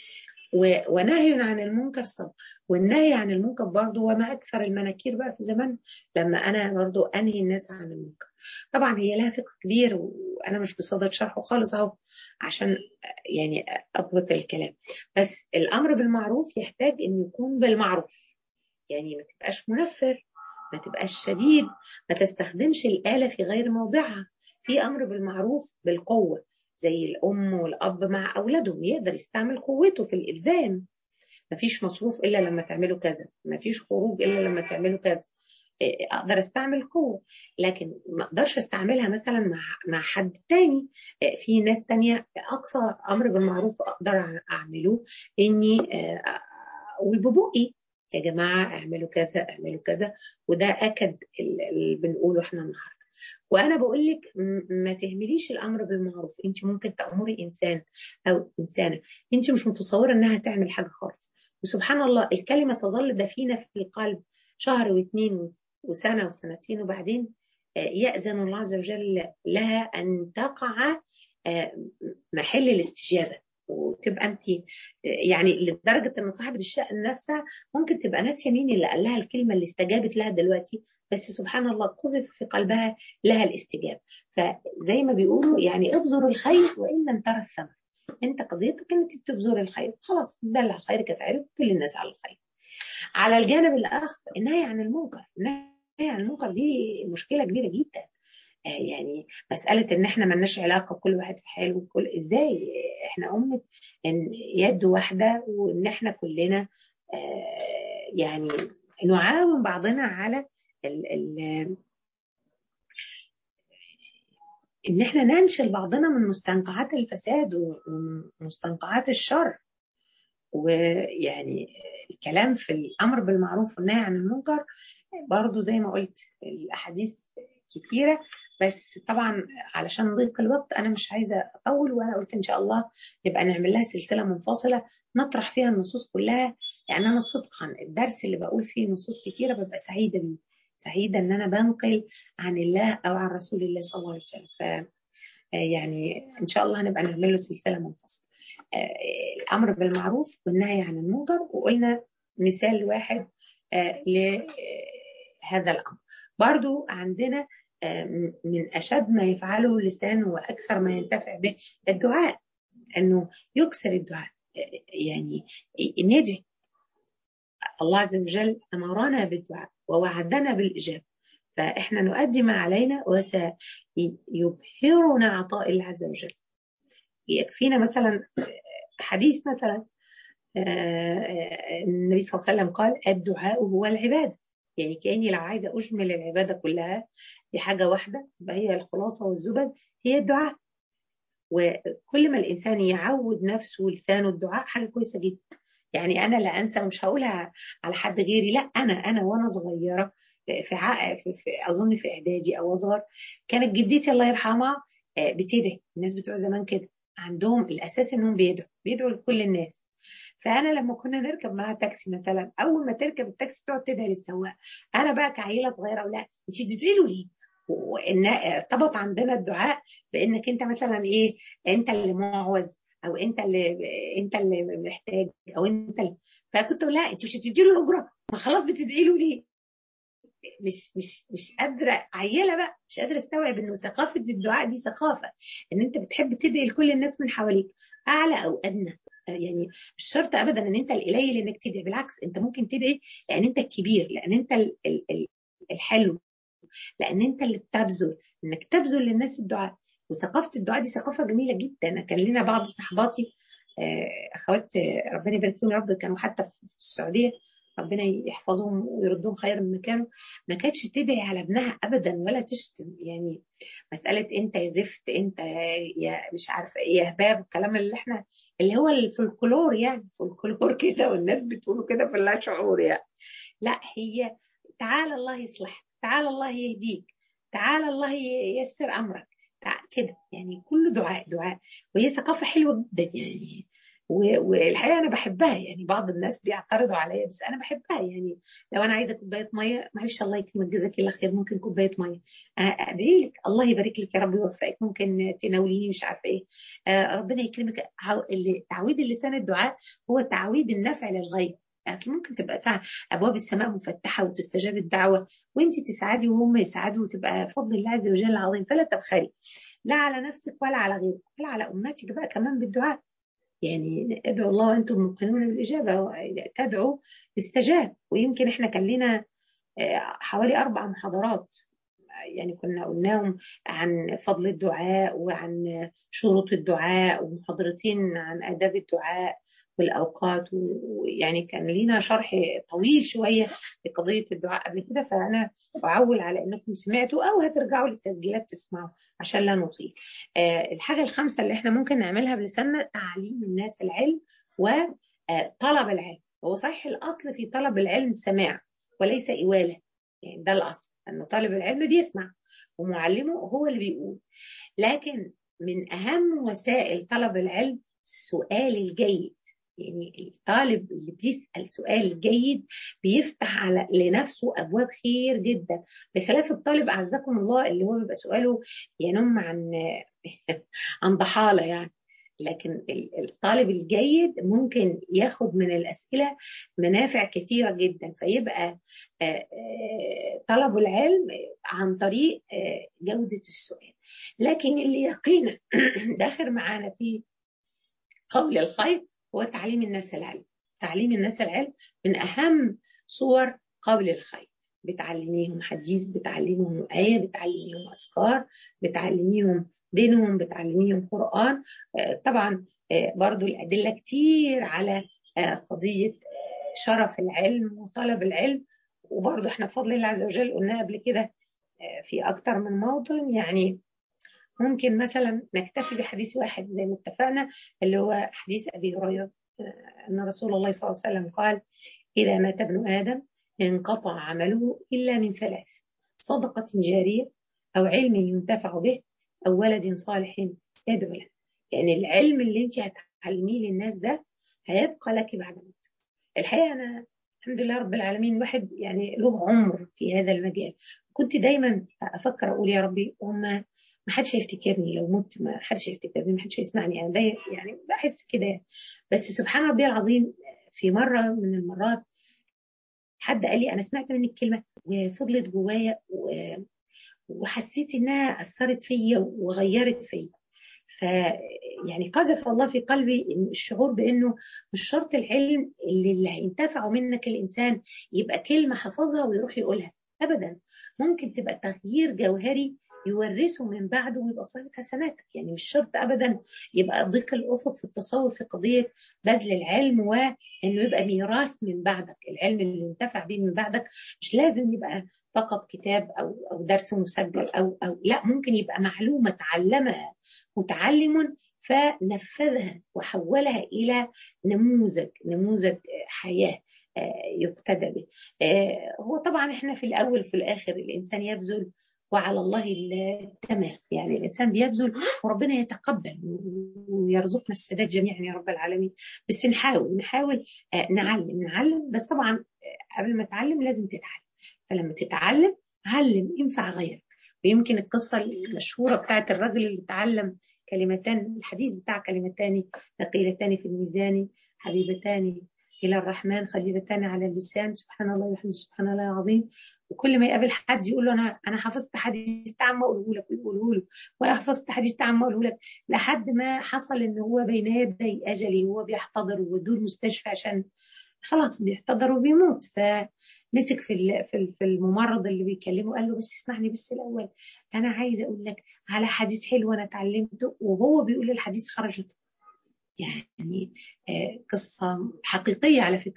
[SPEAKER 1] ونهي عن المنكر صبر، والنهي عن المنكر برضه وما أكثر المناكير بقى في زمان لما أنا برضه أنهي الناس عن المنكر. طبعا هي لها فقه كبير وأنا مش بصدد شرحه خالص أهو عشان يعني أضبط الكلام. بس الأمر بالمعروف يحتاج أن يكون بالمعروف، يعني ما تبقاش منفر، ما تبقاش شديد، ما تستخدمش الآلة في غير موضعها. في أمر بالمعروف بالقوة، زي الأم والأب مع أولادهم، يقدر يستعمل قوته في الإلزام. ما فيش مصروف إلا لما تعملوا كذا، ما فيش خروج إلا لما تعملوا كذا. أقدر أستعمل قوة، لكن ما أقدرش أستعملها مثلا مع مع حد تاني. في ناس تانية أقصى أمر بالمعروف أقدر أعمله إني أقول ببقي يا جماعة اعملوا كذا اعملوا كذا، وده أكد اللي بنقوله احنا النهارده. وأنا بقول لك ما تهمليش الأمر بالمعروف. أنت ممكن تأمري إنسان أو إنسانة أنت مش متصورة إنها تعمل حاجة خالص، وسبحان الله الكلمة تظل دفينة في القلب شهر واثنين وسنة وسنتين، وبعدين يأذن الله عز وجل لها أن تقع محل الاستجابة، وتبقى انت يعني لدرجه ان صاحبه الشأن نفسها ممكن تبقى ناسيه مين اللي قال لها الكلمه اللي استجابت لها دلوقتي، بس سبحان الله قذف في قلبها لها الاستجابه. فزي ما بيقولوا يعني ابذر الخير وان لم ترى الثمر. انت قضيتك انك تبذر الخير، خلاص دل على الخير كفاعله، كل الناس على الخير. على الجانب الاخر النهي عن المنكر، النهي عن المنكر دي مشكله كبيره جدا. يعني مسألة إن إحنا ملناش علاقة كل واحد في حاله، وكل إزاي إحنا أمة إن يد واحدة، وإن إحنا كلنا يعني نعاون بعضنا على ال ال إن إحنا ننشل بعضنا من مستنقعات الفساد ومستنقعات الشر. ويعني الكلام في الأمر بالمعروف والنهي عن المنكر برضو زي ما قلت الأحاديث كتيرة، بس طبعا علشان ضيق الوقت أنا مش عايزة أطول، وأنا قلت إن شاء الله يبقى نعمل لها سلسلة منفصلة نطرح فيها النصوص كلها. يعني أنا صدقا الدرس اللي بقول فيه نصوص كتيرة ببقى سعيدة بيه، سعيدة إن أنا بنقل عن الله أو عن رسول الله صلى الله عليه وسلم. ف يعني إن شاء الله هنبقى نعمل له سلسلة منفصلة، الأمر بالمعروف والنهي عن المنكر، وقلنا مثال واحد لهذا الأمر. برضو عندنا من أشد ما يفعله اللسان وأكثر ما ينتفع به الدعاء، أنه يكثر الدعاء، يعني ندعي. الله عز وجل أمرنا بالدعاء ووعدنا بالإجابة، فإحنا نؤدي ما علينا وسيبهرنا عطاء الله عز وجل. يكفينا مثلا حديث مثلا النبي صلى الله عليه وسلم قال الدعاء هو العبادة، يعني كأني لو عايزة أجمل العبادة كلها دي حاجة واحدة، هي الخلاصة والزبد هي الدعاء. وكل ما الإنسان يعود نفسه لسانه الدعاء حاجة كويسة جدا. يعني أنا لا أنسى، مش هقولها على حد غيري، لا أنا أنا وأنا صغيرة في, عق... في, في أظن في إعدادي أو أصغر، كانت جدتي الله يرحمها بتدعي. الناس بتوع زمان كده عندهم الأساس إنهم بيدعوا بيدعوا لكل الناس. فانا لما كنا نركب معاها تاكسي مثلا، اول ما تركب التاكسي تقعد تدعي للسواق، انا بقى كعيله صغيره اقول لها انت بتدعي له ليه؟ وان ارتبط عندنا الدعاء بانك انت مثلا ايه، انت اللي معوز، او انت اللي انت اللي محتاج، او انت اللي... فكنت اقول لها انت مش هتدي له الاجره، ما خلاص بتدعي له ليه؟ مش مش مش قادره، عيله بقى مش قادره استوعب انه ثقافه الدعاء دي ثقافه ان انت بتحب تدعي لكل الناس من حواليك، اعلى او ادنى. يعني مش شرط ابدا ان انت القليل انك تدعي، بالعكس انت ممكن تدعي لان انت الكبير، لان انت ال ال الحلو، لان انت اللي بتبذل، انك تبذل للناس الدعاء. وثقافه الدعاء دي ثقافه جميله جدا. كان لنا بعض صحباتي اخوات ربنا يبارك فيهم يا رب، كانوا حتى في السعوديه ربنا يحفظهم ويردهم خير من مكانه، ما كانتش تدعي على ابنها ابدا ولا تشتم. يعني مساله انت يا زفت، انت يا مش عارفه ايه، يا هباب، الكلام اللي احنا اللي هو الفولكلور، يعني فولكلور كده، والناس بتقولوا كده في اللا شعور يعني. لا، هي تعالى الله يصلحك، تعالى الله يهديك، تعالى الله ييسر امرك، كده يعني. كله دعاء دعاء، وهي ثقافه حلوه جدا يعني. والحقيقه انا بحبها يعني. بعض الناس بيعترضوا عليا بس انا بحبها يعني. لو انا عايزه كوبايه ميه، معلش الله يكرمك جزاك الله خير، ممكن كوبايه ميه، ادعي لك الله يبارك لك يا رب يوفقك، ممكن تناوليني مش عارفه ايه، آه ربنا يكرمك. تعويض اللسان الدعاء هو تعويض النفع للغير. يعني ممكن تبقى ساعة ابواب السماء مفتحه وتستجاب الدعوه، وانت تسعدي وهم يسعدوا، وتبقى فضل الله عز وجل عظيم. فلا تبخلي لا على نفسك ولا على غيرك ولا على امتك بقى كمان بالدعاء. يعني ادعوا الله وانتم موقنون بالاجابه، تدعوا يستجاب. ويمكن احنا كان لنا حوالي اربع محاضرات يعني كنا قلناهم عن فضل الدعاء وعن شروط الدعاء، ومحاضرتين عن آداب الدعاء والأوقات. ويعني كان لينا شرح طويل شوية لقضية الدعاء قبل كده، فأنا أعول على أنكم سمعتوا أو هترجعوا للتسجيلات تسمعوا عشان لا نطيل. آه الحاجة الخامسة اللي احنا ممكن نعملها بلساننا تعليم الناس العلم وطلب العلم. هو صحيح الأصل في طلب العلم سماع وليس إوالة، يعني ده الأصل أن طالب العلم بيسمع ومعلمه هو اللي بيقول. لكن من أهم وسائل طلب العلم السؤال الجيد. يعني الطالب اللي بيسأل سؤال جيد بيفتح على لنفسه أبواب خير جدا، بخلاف الطالب أعزكم الله اللي هو بيبقى سؤاله ينم عن عن ضحالة يعني. لكن الطالب الجيد ممكن ياخد من الأسئلة منافع كثيرة جدا، فيبقى طلب العلم عن طريق جودة السؤال. لكن اللي يقينا داخل معانا في قول الخير هو تعليم الناس العلم. تعليم الناس العلم من أهم صور قول الخير. بتعلميهم حديث، بتعلميهم آية، بتعلميهم أذكار، بتعلميهم دينهم، بتعلميهم قرآن. طبعا برضو الأدلة كتير على قضية شرف العلم وطلب العلم. وبرضو احنا بفضل الله عز وجل قلنا قبل كده في أكتر من موطن. يعني ممكن مثلا نكتفي بحديث واحد زي ما اتفقنا، اللي هو حديث أبي هريرة أن رسول الله صلى الله عليه وسلم قال: إذا مات ابن آدم انقطع عمله إلا من ثلاث: صدقة جارية، أو علم ينتفع به، أو ولد صالح يدعو له. يعني العلم اللي أنت هتعلميه للناس ده هيبقى لك بعد موت. الحقيقة أنا الحمد لله رب العالمين واحد يعني له عمر في هذا المجال. كنت دايما أفكر أقول يا ربي هم ما حدش هيفتكرني لو مت، ما حدش هيفتكرني، ما حدش هيسمعني. أنا يعني, يعني بحس كده. بس سبحان ربي العظيم، في مرة من المرات حد قال لي أنا سمعت منك كلمة وفضلت جوايا وحسيت إنها أثرت فيا وغيرت فيا. ف يعني قذف الله في قلبي الشعور بانه مش شرط العلم اللي, اللي هينتفعوا منك الانسان يبقى كلمه حفظها ويروح يقولها ابدا. ممكن تبقى تغيير جوهري يورثه من بعده ويبقى صاحب حسناتك. يعني مش شرط ابدا يبقى ضيق الافق في التصور في قضيه بذل العلم وانه يبقى ميراث من بعدك. العلم اللي انتفع به من بعدك مش لازم يبقى فقط كتاب او او درس مسجل او او لا، ممكن يبقى معلومه تعلمها متعلم فنفذها وحولها إلى نموذج نموذج حياة يقتدى به. هو طبعا احنا في الأول في الآخر الإنسان يبذل وعلى الله التمام. يعني الإنسان بيبذل وربنا يتقبل ويرزقنا السداد جميعا يا رب العالمين. بس نحاول نحاول نعلم نعلم بس طبعا قبل ما تتعلم لازم تتعلم. فلما تتعلم علم ينفع غيرك. ويمكن القصة المشهورة بتاعت الرجل اللي تعلم كلمتان، الحديث بتاع كلمتان ثقيلتان في الميزان حبيبتان إلى الرحمن خليلتان على اللسان سبحان الله وبحمده سبحان الله العظيم. وكل ما يقابل حد يقول له أنا أنا حفظت حديث تعم أقوله لك ويقوله له، وأنا حفظت حديث تعم أقوله لك، لحد ما حصل إن هو بين يدي أجلي وهو بيحتضر ودور مستشفى عشان خلاص بيحتضر وبيموت. فمسك في في الممرض اللي بيكلمه قال له بس اسمعني بس الأول، أنا عايزة أقول لك على حديث حلو أنا اتعلمته. وهو بيقول الحديث خرجت يعني آه قصة حقيقية على فكرة.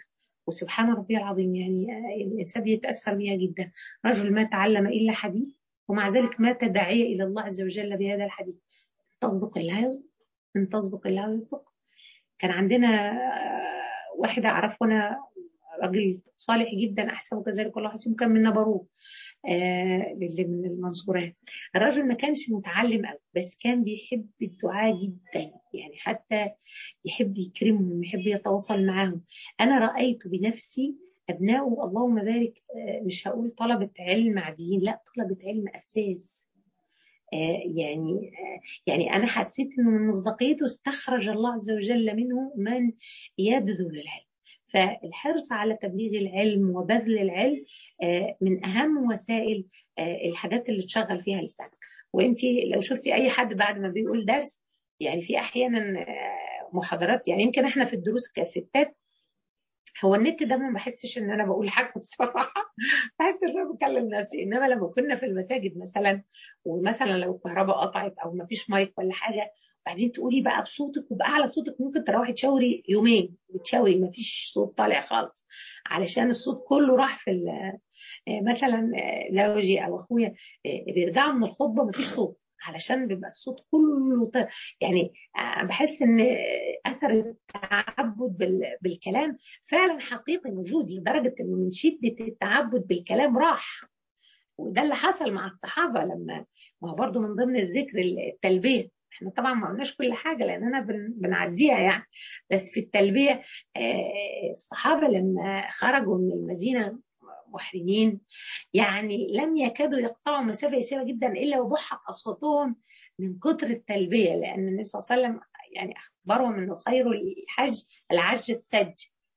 [SPEAKER 1] وسبحان ربي العظيم يعني الإنسان بيتأثر بيها جدا. رجل ما تعلم إلا حديث ومع ذلك مات داعية إلى الله عز وجل بهذا الحديث. تصدق الله يصدق، إن تصدق الله يصدق. كان عندنا واحد أعرفه أنا، راجل صالح جدا أحسبه كذلك والله حسيبه، كان من نبروه آه اللي من المنصورات. الراجل ما كانش متعلم قوي بس كان بيحب الدعاء جدا، يعني حتى يحب يكرمهم، يحب يتواصل معاهم. أنا رأيت بنفسي أبنائه اللهم بارك، آه مش هقول طلبة علم عاديين، لا طلبة علم أساس. آه يعني آه يعني أنا حسيت إنه من مصداقيته استخرج الله عز وجل منه من يبذل العلم. فالحرص على تبليغ العلم وبذل العلم من أهم وسائل الحاجات اللي تشغل فيها لسانك. وانت لو شفتي أي حد بعد ما بيقول درس، يعني في أحيانا محاضرات، يعني يمكن احنا في الدروس كستات هو النت ده ما بحسش ان انا بقول حاجه الصراحه، بحس ان انا بكلم نفسي. انما لما كنا في المساجد مثلا، ومثلا لو الكهرباء قطعت او ما فيش مايك ولا حاجه، بعدين تقولي بقى بصوتك وبأعلى صوتك، ممكن تروحي تشاوري يومين بتشاوري ما فيش صوت طالع خالص، علشان الصوت كله راح في مثلا زوجي او اخويا بيرجعوا من الخطبه ما فيش صوت، علشان بيبقى الصوت كله ط... يعني بحس ان اثر التعبد بالكلام فعلا حقيقي موجود، لدرجه انه من شده التعبد بالكلام راح. وده اللي حصل مع الصحابه لما، ما هو برضه من ضمن الذكر التلبيه. احنا طبعا ما قلناش كل حاجه لاننا بن... بنعديها يعني، بس في التلبيه الصحابه لما خرجوا من المدينه محرمين، يعني لم يكادوا يقطعوا مسافة يسيرة جدا إلا وبحت أصواتهم من كتر التلبية، لأن النبي صلى الله عليه وسلم يعني أخبرهم أنه خير الحج العج السج،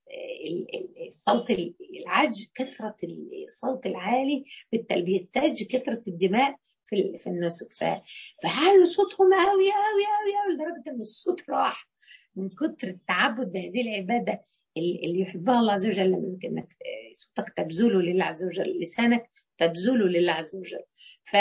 [SPEAKER 1] الصوت العج كثرة الصوت العالي بالتلبية، السج كثرة الدماء في في النسك. فعلوا صوتهم قوي قوي قوي قوي لدرجة أن الصوت راح من كتر التعبد بهذه العبادة اللي يحبها الله عز وجل. ممكن انك صوتك تبذله لله عز وجل، لسانك تبذله لله عز وجل. ف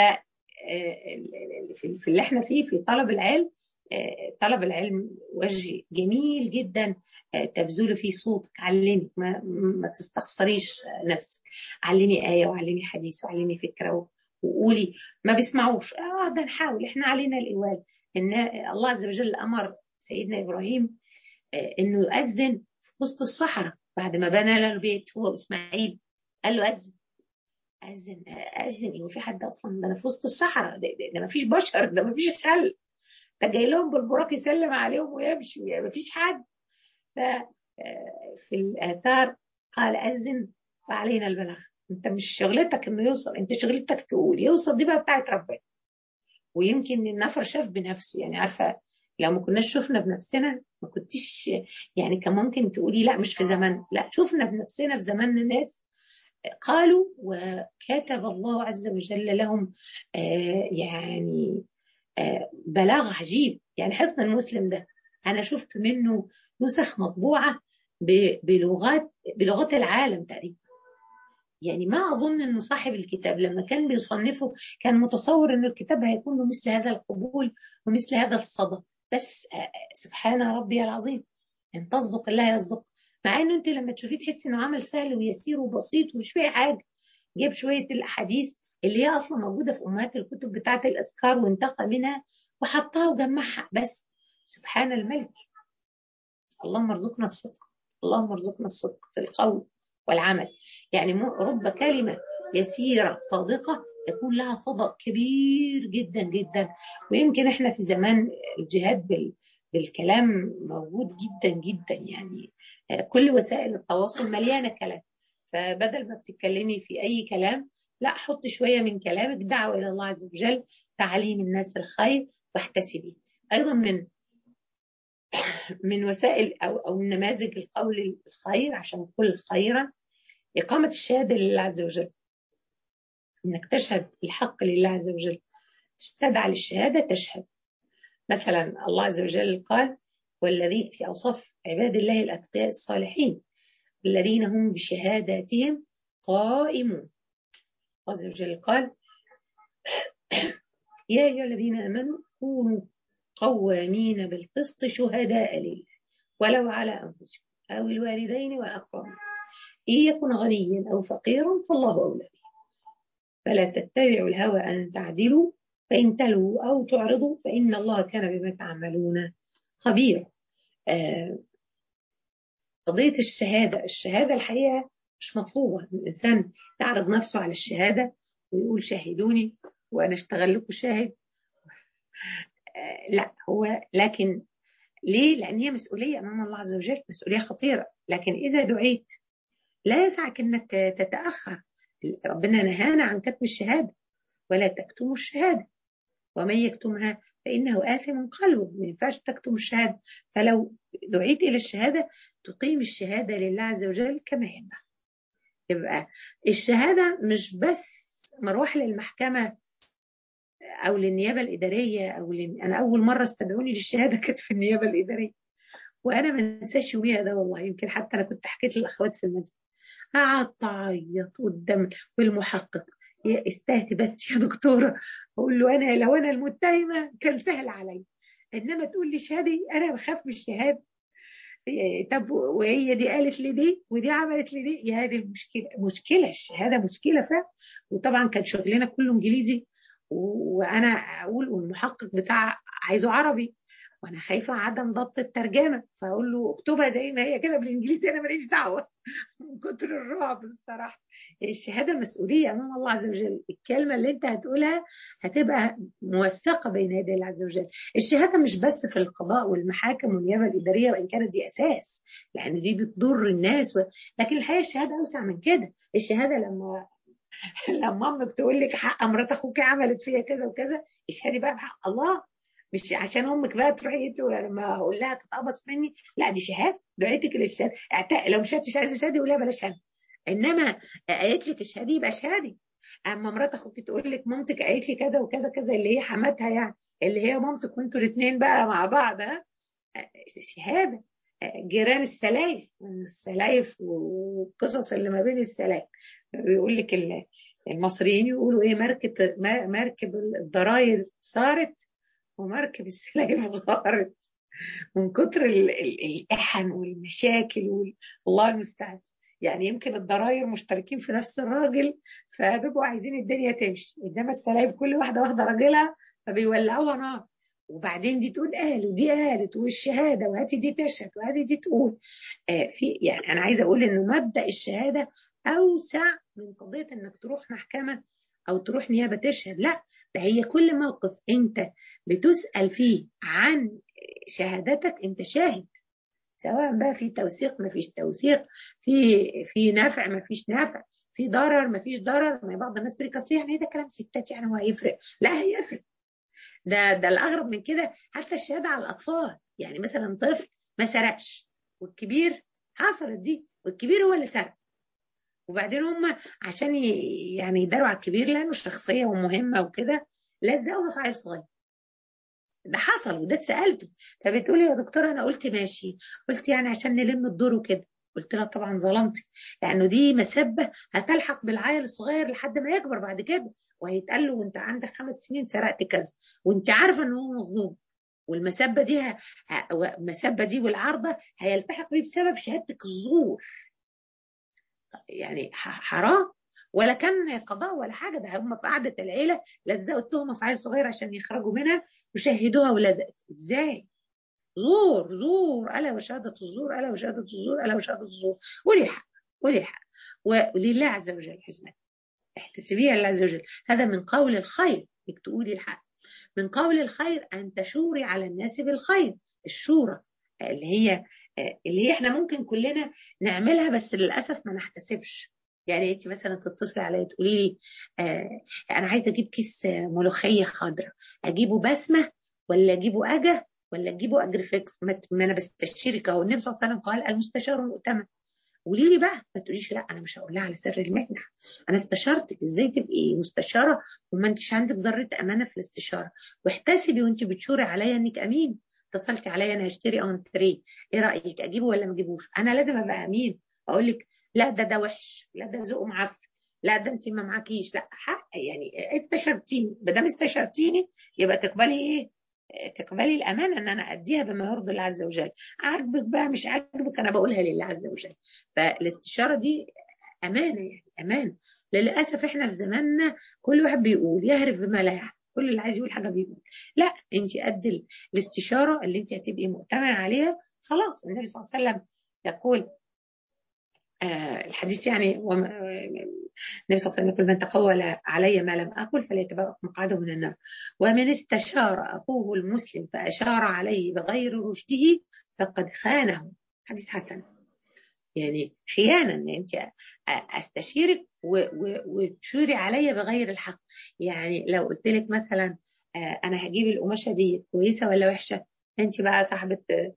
[SPEAKER 1] في اللي احنا فيه في طلب العلم، طلب العلم وجه جميل جدا تبذله فيه صوتك. علمي، ما, ما تستخسريش نفسك، علمي آية وعلمي حديث وعلمي فكرة وقولي. ما بيسمعوش، اه ده نحاول، احنا علينا الإيوال. ان الله عز وجل أمر سيدنا إبراهيم انه يؤذن وسط الصحراء بعد ما بنى له البيت هو واسماعيل، قال له اذن اذن اذن. هو في حد اصلا؟ ده انا في وسط الصحراء، ده, ده, ده ما فيش بشر، ده ما فيش خلق، ده جاي لهم بالبراق يسلم عليهم ويمشي، يعني ما فيش حد. ففي الاثار قال اذن فعلينا البلاغ. انت مش شغلتك انه يوصل، انت شغلتك تقول يوصل، دي بقى بتاعت ربنا. ويمكن النفر شاف بنفسه، يعني عارفه لو ما كناش شفنا بنفسنا ما كنتش، يعني كان ممكن تقولي لا مش في زمان، لا شفنا بنفسنا في زماننا ناس قالوا وكتب الله عز وجل لهم آه يعني آه بلاغ عجيب. يعني حصن المسلم ده انا شفت منه نسخ مطبوعه بلغات بلغات العالم تقريبا. يعني ما أظن أن صاحب الكتاب لما كان بيصنفه كان متصور أن الكتاب هيكون له مثل هذا القبول ومثل هذا الصدى. بس سبحان ربي العظيم، أن تصدق الله يصدق. مع أنه أنت لما تشوفيه تحسي أنه عمل سهل ويسير وبسيط ومش فيه حاجة، جاب شوية الأحاديث اللي هي أصلا موجودة في أمهات الكتب بتاعة الأذكار وانتقى منها وحطها وجمعها. بس سبحان الملك، اللهم ارزقنا الصدق، اللهم ارزقنا الصدق في القول والعمل. يعني رب كلمة يسيرة صادقة يكون لها صدى كبير جدا جدا. ويمكن احنا في زمان الجهاد بال بالكلام موجود جدا جدا، يعني كل وسائل التواصل مليانة كلام. فبدل ما بتتكلمي في أي كلام، لا حط شوية من كلامك دعوة إلى الله عز وجل، تعليم الناس الخير واحتسبي. أيضا من من وسائل أو أو نماذج القول الخير عشان كل خيرا إقامة الشهادة لله عز وجل، إنك تشهد الحق لله عز وجل، تستدعى للشهادة تشهد. مثلا الله عز وجل قال والذي في أوصاف عباد الله الأتقياء الصالحين الذين هم بشهاداتهم قائمون. الله عز وجل قال يا أيها الذين آمنوا كونوا قوامين بالقسط شهداء لله ولو على أنفسكم أو الوالدين والأقربين إن يكن غنيا أو فقيرا فالله أولى به، فلا تتبعوا الهوى أن تعدلوا فإن تلوا أو تعرضوا فإن الله كان بما تعملون خبيرا. آه قضية الشهادة، الشهادة الحقيقة مش مطلوبة الإنسان يعرض نفسه على الشهادة ويقول شاهدوني وأنا أشتغل لكم شاهد. آه لا هو لكن ليه؟ لأن هي مسؤولية أمام الله عز وجل، مسؤولية خطيرة. لكن إذا دعيت لا يسعك أنك تتأخر. ربنا نهانا عن كتم الشهادة، ولا تكتموا الشهادة ومن يكتمها فإنه آثم قلبه. ما ينفعش تكتم الشهادة. فلو دعيت إلى الشهادة تقيم الشهادة لله عز وجل كما ينبغي. يبقى الشهادة مش بس مروح للمحكمة أو للنيابة الإدارية أو لن... أنا أول مرة استدعوني للشهادة كانت في النيابة الإدارية، وأنا ما انساش يوميها ده والله. يمكن حتى أنا كنت حكيت للأخوات في المسجد، قعدت أعيط قدام والمحقق استهدي بس يا دكتورة. أقول له أنا لو أنا المتهمة كان سهل علي، إنما تقول لي شهادي أنا بخاف من الشهادة. طب وهي دي قالت لي دي ودي عملت لي دي، يا هذه المشكلة. مشكلة الشهادة مشكلة فعلا. وطبعا كان شغلنا كله إنجليزي، وأنا أقول والمحقق بتاع عايزه عربي، وانا خايفه عدم ضبط الترجمه، فاقول له اكتبها زي ما هي كده بالانجليزي انا ماليش دعوه من كتر الرعب الصراحه. الشهاده مسؤوليه امام الله عز وجل. الكلمه اللي انت هتقولها هتبقى موثقه بين يدي الله عز وجل. الشهاده مش بس في القضاء والمحاكم والنيابه الاداريه، وان كانت دي اساس لان دي بتضر الناس و... لكن الحقيقه الشهاده اوسع من كده. الشهاده لما لما امك تقول لك حق مرات اخوك عملت فيها كذا وكذا، اشهدي بقى بحق الله، مش عشان امك بقى تروحي لما اقول لها تتقبص مني. لا دي شهاده، دعيتك للشهاده. لو مش هتشهدي شهادي قولي بلاش شهاده، انما قالت لك اشهدي يبقى اشهدي. اما مرات اخوك تقول لك مامتك قالت لي كذا وكذا كذا، اللي هي حماتها يعني، اللي هي مامتك وانتوا الاثنين بقى مع بعض، ها شهاده. جيران السلايف، السلايف والقصص اللي ما بين السلايف، بيقول لك المصريين يقولوا ايه، مركب مركب الضراير صارت ومركب السلايف غارت من كتر الإحن والمشاكل. والله المستعان. يعني يمكن الضراير مشتركين في نفس الراجل فبيبقوا عايزين الدنيا تمشي، انما السلايف كل واحده واخده راجلها فبيولعوها نار. وبعدين دي تقول قال ودي قالت والشهاده وهاتي دي تشهد وهاتي دي تقول. آه في يعني انا عايزه اقول انه مبدا الشهاده اوسع من قضيه انك تروح محكمه او تروح نيابه تشهد. لا، ده هي كل موقف انت بتسال فيه عن شهادتك انت شاهد، سواء بقى في توثيق ما فيش توثيق، في في نفع ما فيش نفع، في ضرر ما فيش ضرر. ما بعض الناس تقول لك يعني ايه ده كلام ستات يعني هو هيفرق؟ لا هيفرق. ده ده الاغرب من كده حتى الشهاده على الاطفال. يعني مثلا طفل ما سرقش والكبير، حصلت دي والكبير هو اللي سرق، وبعدين هم عشان يعني يداروا على الكبير لانه شخصيه ومهمه وكده لزقوها في عيل صغير. ده حصل وده سألته. فبتقولي يا دكتورة أنا قلت ماشي، قلت يعني عشان نلم الدور وكده. قلت لها طبعا ظلمتي، لأنه دي مسبة هتلحق بالعيل الصغير لحد ما يكبر بعد كده، وهيتقال له وأنت عندك خمس سنين سرقت كذا وأنت عارفة إن هو مظلوم. والمسبة دي ه... المسبة دي والعارضة هيلتحق بيه بسبب شهادتك الزور. يعني حرام. ولا كان قضاء ولا حاجه، ده هم في قعده العيله لزقوا التهمه في عيل صغير عشان يخرجوا منها وشهدوها ولزقت. ازاي؟ زور زور، الا وشهاده الزور، الا وشهاده الزور، الا وشهاده الزور. ولي الحق، ولي الحق ولله عز وجل حسنك احتسبيها لله عز وجل. هذا من قول الخير انك تقولي الحق. من قول الخير ان تشوري على الناس بالخير. الشورى اللي هي اللي هي احنا ممكن كلنا نعملها بس للاسف ما نحتسبش. يعني انت مثلا تتصلي عليا تقولي لي آه انا عايزه اجيب كيس ملوخيه خضراء، اجيبه بسمه ولا اجيبه اجا ولا اجيبه اجريفكس؟ ما انا بستشيرك اهو. النبي صلى الله عليه وسلم قال المستشار مؤتمن. قولي لي بقى، ما تقوليش لا انا مش هقول لها على سر المهنه، انا استشارتك. ازاي تبقي مستشاره وما انتش عندك ذره امانه في الاستشاره؟ واحتسبي وانت بتشوري عليا انك امين. اتصلتي عليا انا هشتري او تري، ايه رايك اجيبه ولا ما اجيبوش؟ انا لازم ابقى امين. اقول لك لا ده ده وحش، لا ده ذوقه معفن، لا ده انت ما معكيش، لا حق. يعني استشرتيني، ما دام استشرتيني يبقى تقبلي ايه؟ تقبلي الامانه ان انا اديها بما يرضي الله عز وجل. عاجبك بقى مش عاجبك انا بقولها لله عز وجل. فالاستشاره دي امانه، يعني امان. للاسف احنا في زماننا كل واحد بيقول يهرب بما لا يعلم، كل اللي عايز يقول حاجه بيقول. لا، انت قد الاستشاره اللي انت هتبقي مؤتمنه عليها. خلاص النبي صلى الله عليه وسلم يقول آه الحديث يعني وما النبي صلى الله عليه وسلم يقول من تقول علي ما لم أقل فليتبوأ مقعده من النار، ومن استشار أخوه المسلم فأشار عليه بغير رشده فقد خانه. حديث حسن. يعني خيانة ان انت استشيرك وتشيري عليا بغير الحق. يعني لو قلت لك مثلا انا هجيب القماشه دي كويسه ولا وحشه، انت بقى صاحبه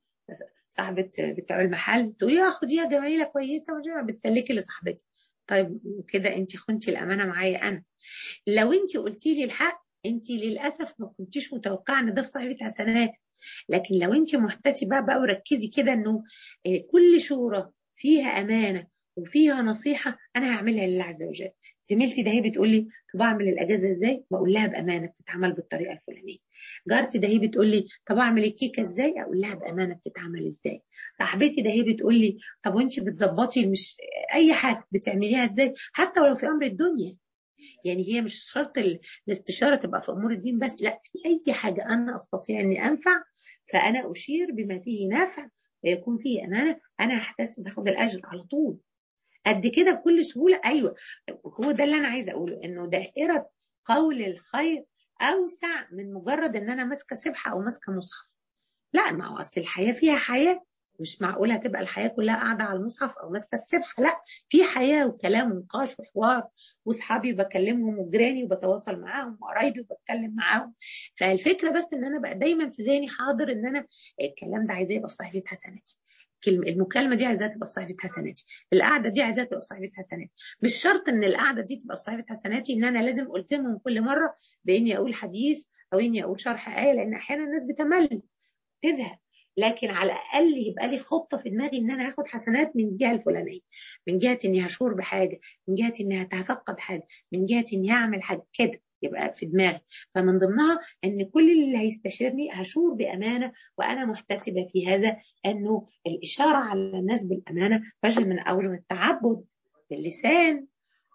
[SPEAKER 1] صاحبه بتاع المحل تقولي اه خديها جميله كويسه، بتسلكي لصاحبتي. طيب كده انت خنتي الامانه معايا انا. لو انت قلتي لي الحق، انت للاسف ما كنتيش متوقعه ان ده في صحيفه حسنات. لكن لو انت محتسبه بقى وركزي كده انه كل شورى فيها امانه وفيها نصيحه انا هعملها لله عز وجل. زميلتي ده هي بتقول لي طب اعمل الاجازه ازاي؟ بقول لها بامانه بتتعمل بالطريقه الفلانيه. جارتي ده هي بتقول لي طب اعمل الكيكه ازاي؟ اقول لها بامانه بتتعمل ازاي. صاحبتي ده هي بتقول لي طب وانت بتظبطي مش اي حاجه بتعمليها ازاي؟ حتى ولو في امر الدنيا. يعني هي مش شرط الاستشاره تبقى في امور الدين بس، لا، في اي حاجه انا استطيع اني انفع فانا اشير بما فيه نفع ويكون فيه امانه، انا هحتسب هاخد الاجر على طول قد كده بكل سهوله. ايوه، هو ده اللي انا عايزه اقوله، انه دائره قول الخير اوسع من مجرد ان انا ماسكه سبحه او ماسكه مصحف. لا، ما هو اصل الحياه فيها حياه، مش معقول هتبقى الحياه كلها قاعده على المصحف او ماسكه السبحه. لا، في حياه وكلام ونقاش وحوار، واصحابي بكلمهم وجيراني وبتواصل معاهم وقرايبي وبتكلم معاهم. فالفكره بس ان انا بقى دايما في ذهني حاضر ان انا الكلام ده عايزاه يبقى في صحيفه حسناتي، المكالمه دي عايزاها تبقى في صحيفه حسناتي، القعده دي عايزاها تبقى في صحيفه حسناتي. مش شرط ان القعده دي تبقى في صحيفه حسناتي ان انا لازم الزمهم كل مره باني اقول حديث او اني اقول شرح ايه، لان احيانا الناس بتمل تزهق. لكن على الاقل يبقى لي خطه في دماغي ان انا هاخد حسنات من الجهه الفلانيه، من جهه اني هشور بحاجه، من جهه اني هتفقد حاجه، من جهه اني هعمل حاجه كده يبقى في دماغي. فمن ضمنها ان كل اللي هيستشيرني هشور بامانه وانا محتسبه في هذا انه الاشاره على الناس بالامانه وجه من اوجه التعبد باللسان.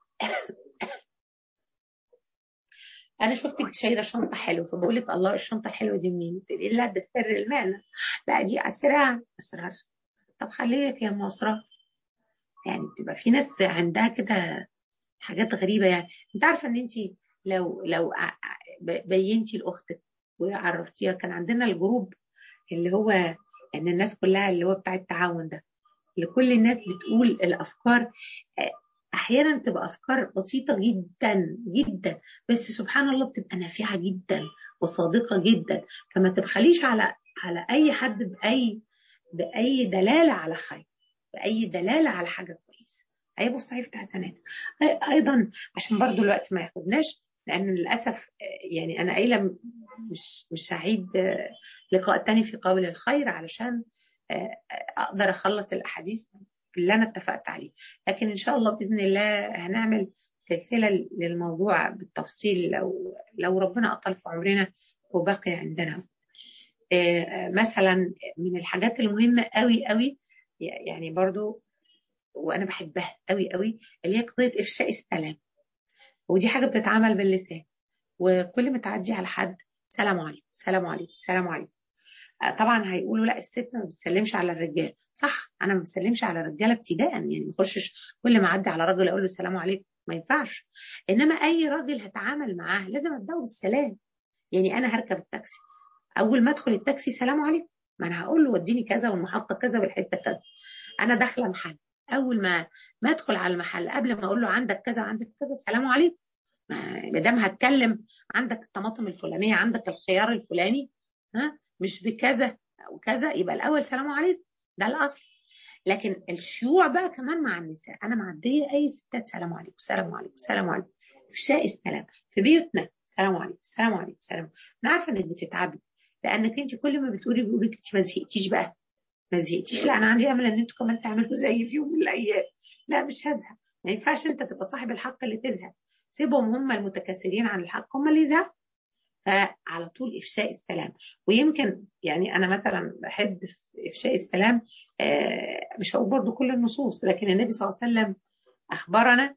[SPEAKER 1] انا شفتك شايله شنطه حلوه فبقول لك الله الشنطه الحلوه دي منين؟ تقولي لا ده سر المعنى. لا دي اسرار اسرار. طب خليك يا مصرة. يعني بتبقى في ناس عندها كده حاجات غريبة. يعني انت عارفة ان انت لو لو بينتي لاختك وعرفتيها، كان عندنا الجروب اللي هو ان الناس كلها اللي هو بتاع التعاون ده، لكل الناس بتقول الافكار احيانا تبقى افكار بسيطة جدا جدا بس سبحان الله بتبقى نافعة جدا وصادقة جدا. فما تبخليش على على اي حد باي باي دلالة على خير، بأي دلالة على حاجة كويسة هيبقوا في صحيفة حسنات. أيضا عشان برضو الوقت ما ياخدناش، لأن للأسف يعني أنا قايلة مش مش هعيد لقاء تاني في قول الخير علشان أقدر أخلص الأحاديث اللي أنا اتفقت عليه. لكن إن شاء الله بإذن الله هنعمل سلسلة للموضوع بالتفصيل لو لو ربنا أطال في عمرنا وبقي عندنا. مثلا من الحاجات المهمة قوي قوي يعني برضو وانا بحبها قوي قوي اللي هي قضيه افشاء السلام. ودي حاجه بتتعمل باللسان، وكل ما تعدي على حد سلام عليكم سلام عليكم سلام عليكم. طبعا هيقولوا لا الست ما بتسلمش على الرجال. صح، انا ما بسلمش على الرجاله ابتداء، يعني ما اخشش كل ما اعدي على راجل اقول له السلام عليكم، ما ينفعش. انما اي راجل هتعامل معاه لازم ابداه بالسلام. يعني انا هركب التاكسي، اول ما ادخل التاكسي سلام عليكم، ما انا هقول له وديني كذا والمحطه كذا والحته كذا. انا داخله محل، اول ما ما ادخل على المحل قبل ما اقول له عندك كذا عندك كذا السلام عليكم. ما دام هتكلم عندك الطماطم الفلانيه عندك الخيار الفلاني، ها مش بكذا وكذا، يبقى الاول سلام عليكم، ده الاصل. لكن الشيوع بقى كمان مع النساء، انا معديه اي ستات سلام عليكم سلام عليكم سلام عليكم. افشاء السلام في بيوتنا سلام عليكم سلام عليكم سلام. انا عارفه انك بتتعبي لانك انت كل ما بتقولي بيقولوا لك انت ما زهقتيش بقى، ما زهقتيش. لا انا عندي امل ان انتوا كمان تعملوا زي في يوم من الايام. لا مش هزهق. ما ينفعش انت تبقى صاحب الحق اللي تزهق، سيبهم هم المتكاسلين عن الحق هم اللي يزهقوا. فعلى طول افشاء السلام. ويمكن يعني انا مثلا بحب افشاء السلام، آه مش هقول برضو كل النصوص، لكن النبي صلى الله عليه وسلم أخبرنا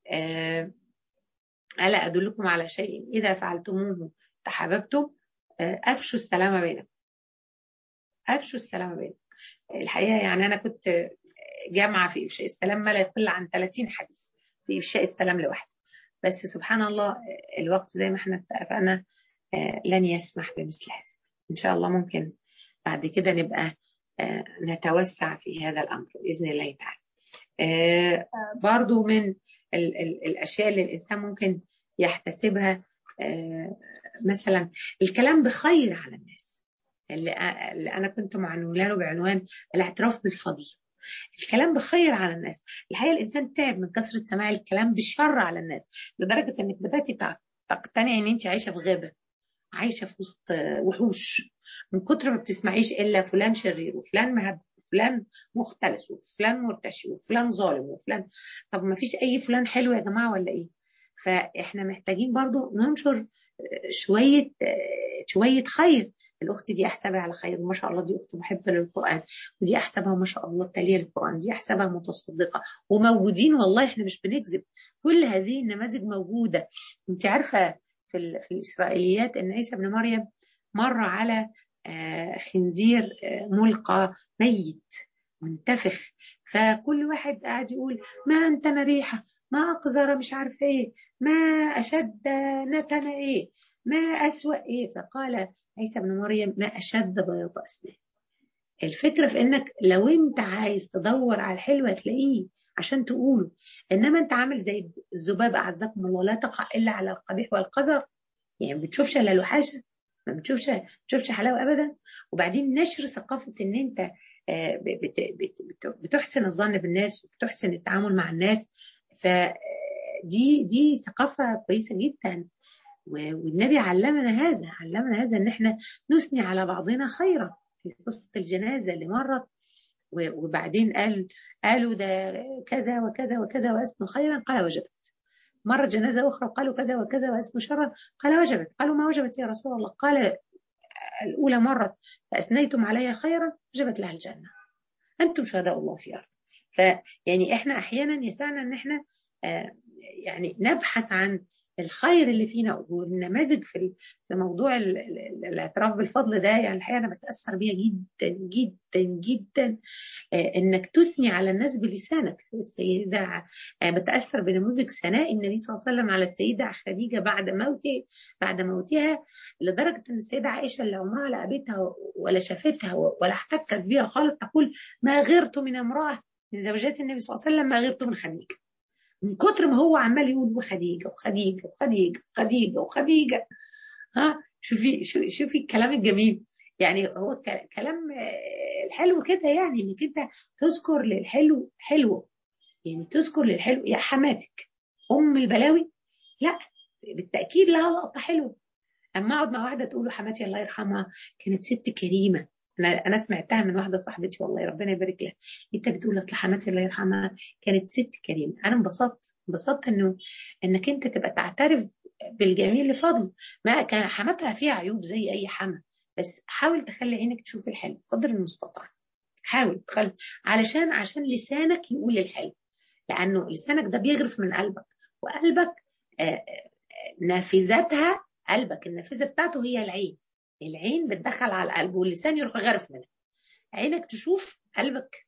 [SPEAKER 1] ألا أدلكم على شيء إذا فعلتموه تحاببتم؟ أفشوا السلام بينكم، أفشوا السلام بينكم. الحقيقة يعني أنا كنت جامعة في إفشاء السلام ما لا يقل عن ثلاثين حديث في إفشاء السلام لوحده، بس سبحان الله الوقت زي ما احنا اتفقنا لن يسمح بمثل هذا. إن شاء الله ممكن بعد كده نبقى نتوسع في هذا الأمر بإذن الله تعالى. برضو من ال ال الأشياء اللي الإنسان ممكن يحتسبها مثلا الكلام بخير على الناس، اللي أنا كنت معنونه له بعنوان الاعتراف بالفضل. الكلام بخير على الناس. الحقيقة الإنسان تعب من كثرة سماع الكلام بالشر على الناس لدرجة إنك بدأتي تقتنعي إن أنت عايشة في غابة، عايشة في وسط وحوش، من كتر ما بتسمعيش إلا فلان شرير وفلان مهب وفلان مختلس وفلان مرتشي وفلان ظالم وفلان. طب ما فيش أي فلان حلو يا جماعة ولا إيه؟ فإحنا محتاجين برضو ننشر شوية شوية خير. الأخت دي أحسبها على خير وما شاء الله، دي أخت محبة للقرآن، ودي أحسبها ما شاء الله تالية للقرآن، دي أحسبها متصدقة، وموجودين والله إحنا مش بنكذب، كل هذه النماذج موجودة. أنت عارفة في, في الإسرائيليات أن عيسى بن مريم مر على خنزير ملقى ميت منتفخ، فكل واحد قاعد يقول ما أنتنا ريحة، ما أقذر مش عارف إيه، ما أشد نتنا إيه، ما أسوأ إيه. فقال عيسى بن مريم ما أشد بياض أسنان. الفكرة في إنك لو أنت عايز تدور على الحلو هتلاقيه عشان تقوله، إنما أنت عامل زي الذباب أعزكم الله لا تقع إلا على القبيح والقذر، يعني ما بتشوفش إلا الوحاشة، ما بتشوفش بتشوفش حلاوة أبدا. وبعدين نشر ثقافة إن أنت بتحسن الظن بالناس وبتحسن التعامل مع الناس، فدي دي ثقافة كويسة جدا. والنبي علمنا هذا، علمنا هذا ان احنا نثني على بعضنا خيرا. في قصة الجنازة اللي مرت وبعدين قال قالوا ده كذا وكذا وكذا واسمه خيرا قال وجبت. مرة جنازة أخرى قالوا كذا وكذا واسمه شرا قال وجبت. قالوا ما وجبت يا رسول الله؟ قال الأولى مرت فأثنيتم عليها خيرا وجبت لها الجنة، أنتم شهداء الله في أرض. فيعني إحنا أحيانا يسعنا أن إحنا آه يعني نبحث عن الخير اللي فينا. والنماذج في في موضوع الاعتراف بالفضل ده يعني الحقيقة أنا بتأثر بيها جدا جدا جدا. آه إنك تثني على الناس بلسانك. السيدة آه بتأثر بنموذج ثناء النبي صلى الله عليه وسلم على السيدة خديجة بعد موته بعد موتها، لدرجة أن السيدة عائشة اللي عمرها لا قابلتها ولا شافتها ولا احتكت بها خالص تقول ما غرت من امرأة من زوجات النبي صلى الله عليه وسلم ما غرت من خديجة، من كتر ما هو عمال يقول وخديجة وخديجة وخديجة وخديجة وخديجة. ها شوفي شوفي الكلام الجميل، يعني هو كلام الحلو كده، يعني انك انت تذكر للحلو حلو، يعني تذكر للحلو يا حماتك ام البلاوي، لا بالتأكيد لها لقطة حلوة. اما اقعد مع واحدة تقول حماتي الله يرحمها كانت ست كريمة، انا انا سمعتها من واحده صاحبتي والله ربنا يبارك لها، انت بتقول اصل حماتي الله يرحمها كانت ست كريمه. انا انبسطت انبسطت انه انك انت تبقى تعترف بالجميل لفضل. ما كان حماتها فيها عيوب زي اي حما، بس حاول تخلي عينك تشوف الحلو قدر المستطاع، حاول تخلي علشان عشان لسانك يقول الحلو، لانه لسانك ده بيغرف من قلبك، وقلبك آآ نافذتها قلبك النافذه بتاعته هي العين. العين بتدخل على القلب واللسان يروح غارف منها. عينك تشوف قلبك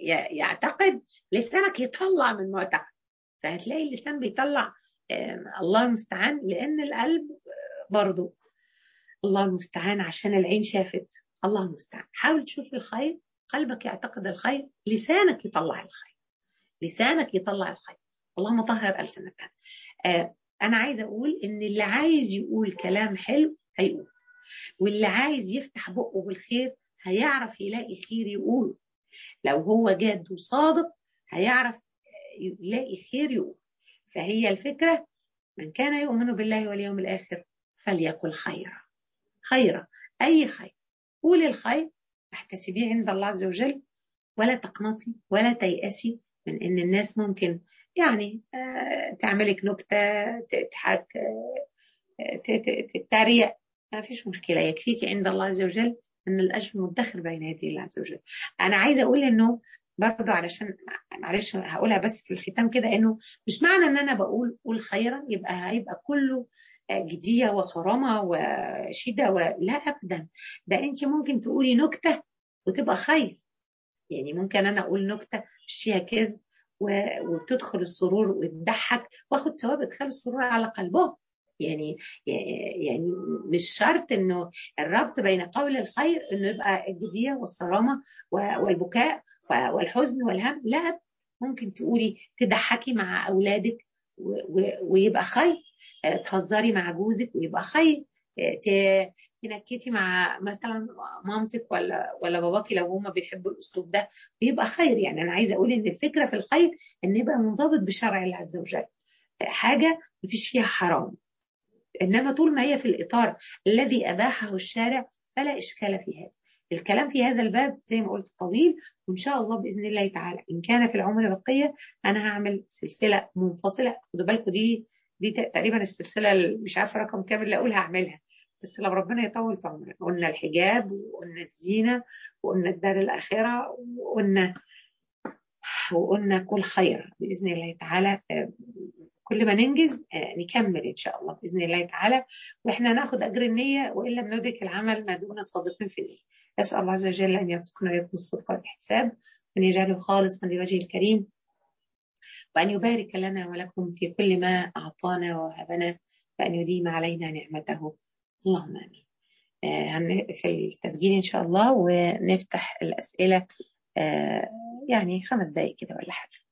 [SPEAKER 1] يعتقد، لسانك يطلع من معتقد، فهتلاقي اللسان بيطلع الله المستعان، لان القلب برضو الله المستعان عشان العين شافت الله المستعان. حاول تشوف الخير، قلبك يعتقد الخير، لسانك يطلع الخير، لسانك يطلع الخير. اللهم طهر ألسنتنا. آه انا عايزه اقول ان اللي عايز يقول كلام حلو هيقول، واللي عايز يفتح بقه بالخير هيعرف يلاقي خير يقوله. لو هو جاد وصادق هيعرف يلاقي خير يقول. فهي الفكرة من كان يؤمن بالله واليوم الآخر فليقل خيرا، خيرا أي خير، قول الخير احتسبيه عند الله عز وجل، ولا تقنطي ولا تيأسي من ان الناس ممكن يعني آه تعملك نكتة تضحك آه تتريق، ما فيش مشكلة، يكفيك عند الله عز وجل ان الاجر مدخر بين يدي الله عز وجل. انا عايزة اقول انه برضه علشان معلش هقولها بس في الختام كده، انه مش معنى ان انا بقول قول خيرا يبقى هيبقى كله جدية وصرامة وشدة و... لا ابدا. ده انت ممكن تقولي نكتة وتبقى خير. يعني ممكن انا اقول نكتة مش فيها كذب و- وتدخل السرور وتضحك، واخد ثواب ادخال السرور على قلبه. يعني يعني مش شرط انه الربط بين قول الخير انه يبقى الجدية والصرامة و- والبكاء و- والحزن والهم، لا. ممكن تقولي تضحكي مع اولادك و- و- ويبقى خير. آه، تهزري مع جوزك ويبقى خير. آه، ت- تنكتي مع مثلا مامتك ولا ولا باباكي لو هما بيحبوا الاسلوب ده بيبقى خير. يعني انا عايزه اقول ان الفكره في الخير ان يبقى منضبط بشرع الله عز وجل، حاجه مفيش فيها حرام. انما طول ما هي في الاطار الذي اباحه الشارع فلا اشكال في هذا. الكلام في هذا الباب زي ما قلت طويل، وان شاء الله باذن الله تعالى ان كان في العمر بقيه انا هعمل سلسله منفصله. خدوا بالكم دي دي تقريبا السلسله اللي مش عارفه رقم كامل اللي اقول هعملها، بس لو ربنا يطول في عمرنا. قلنا الحجاب، وقلنا الزينه، وقلنا الدار الاخره، وقلنا وقلنا كل خير باذن الله تعالى. آه، كل ما ننجز آه، نكمل ان شاء الله باذن الله تعالى، واحنا ناخد اجر النيه، والا بندرك العمل ما دون صادقين في النيه. اسال الله عز وجل ان يرزقنا ويكون الصدق والاحتساب، وان يجعله خالصا لوجهه الكريم، وان يبارك لنا ولكم في كل ما اعطانا ووهبنا، وان يديم علينا نعمته. اللهم امين. آه، هنقفل التسجيل ان شاء الله ونفتح الاسئله، آه، يعني خمس دقائق كده ولا حاجه.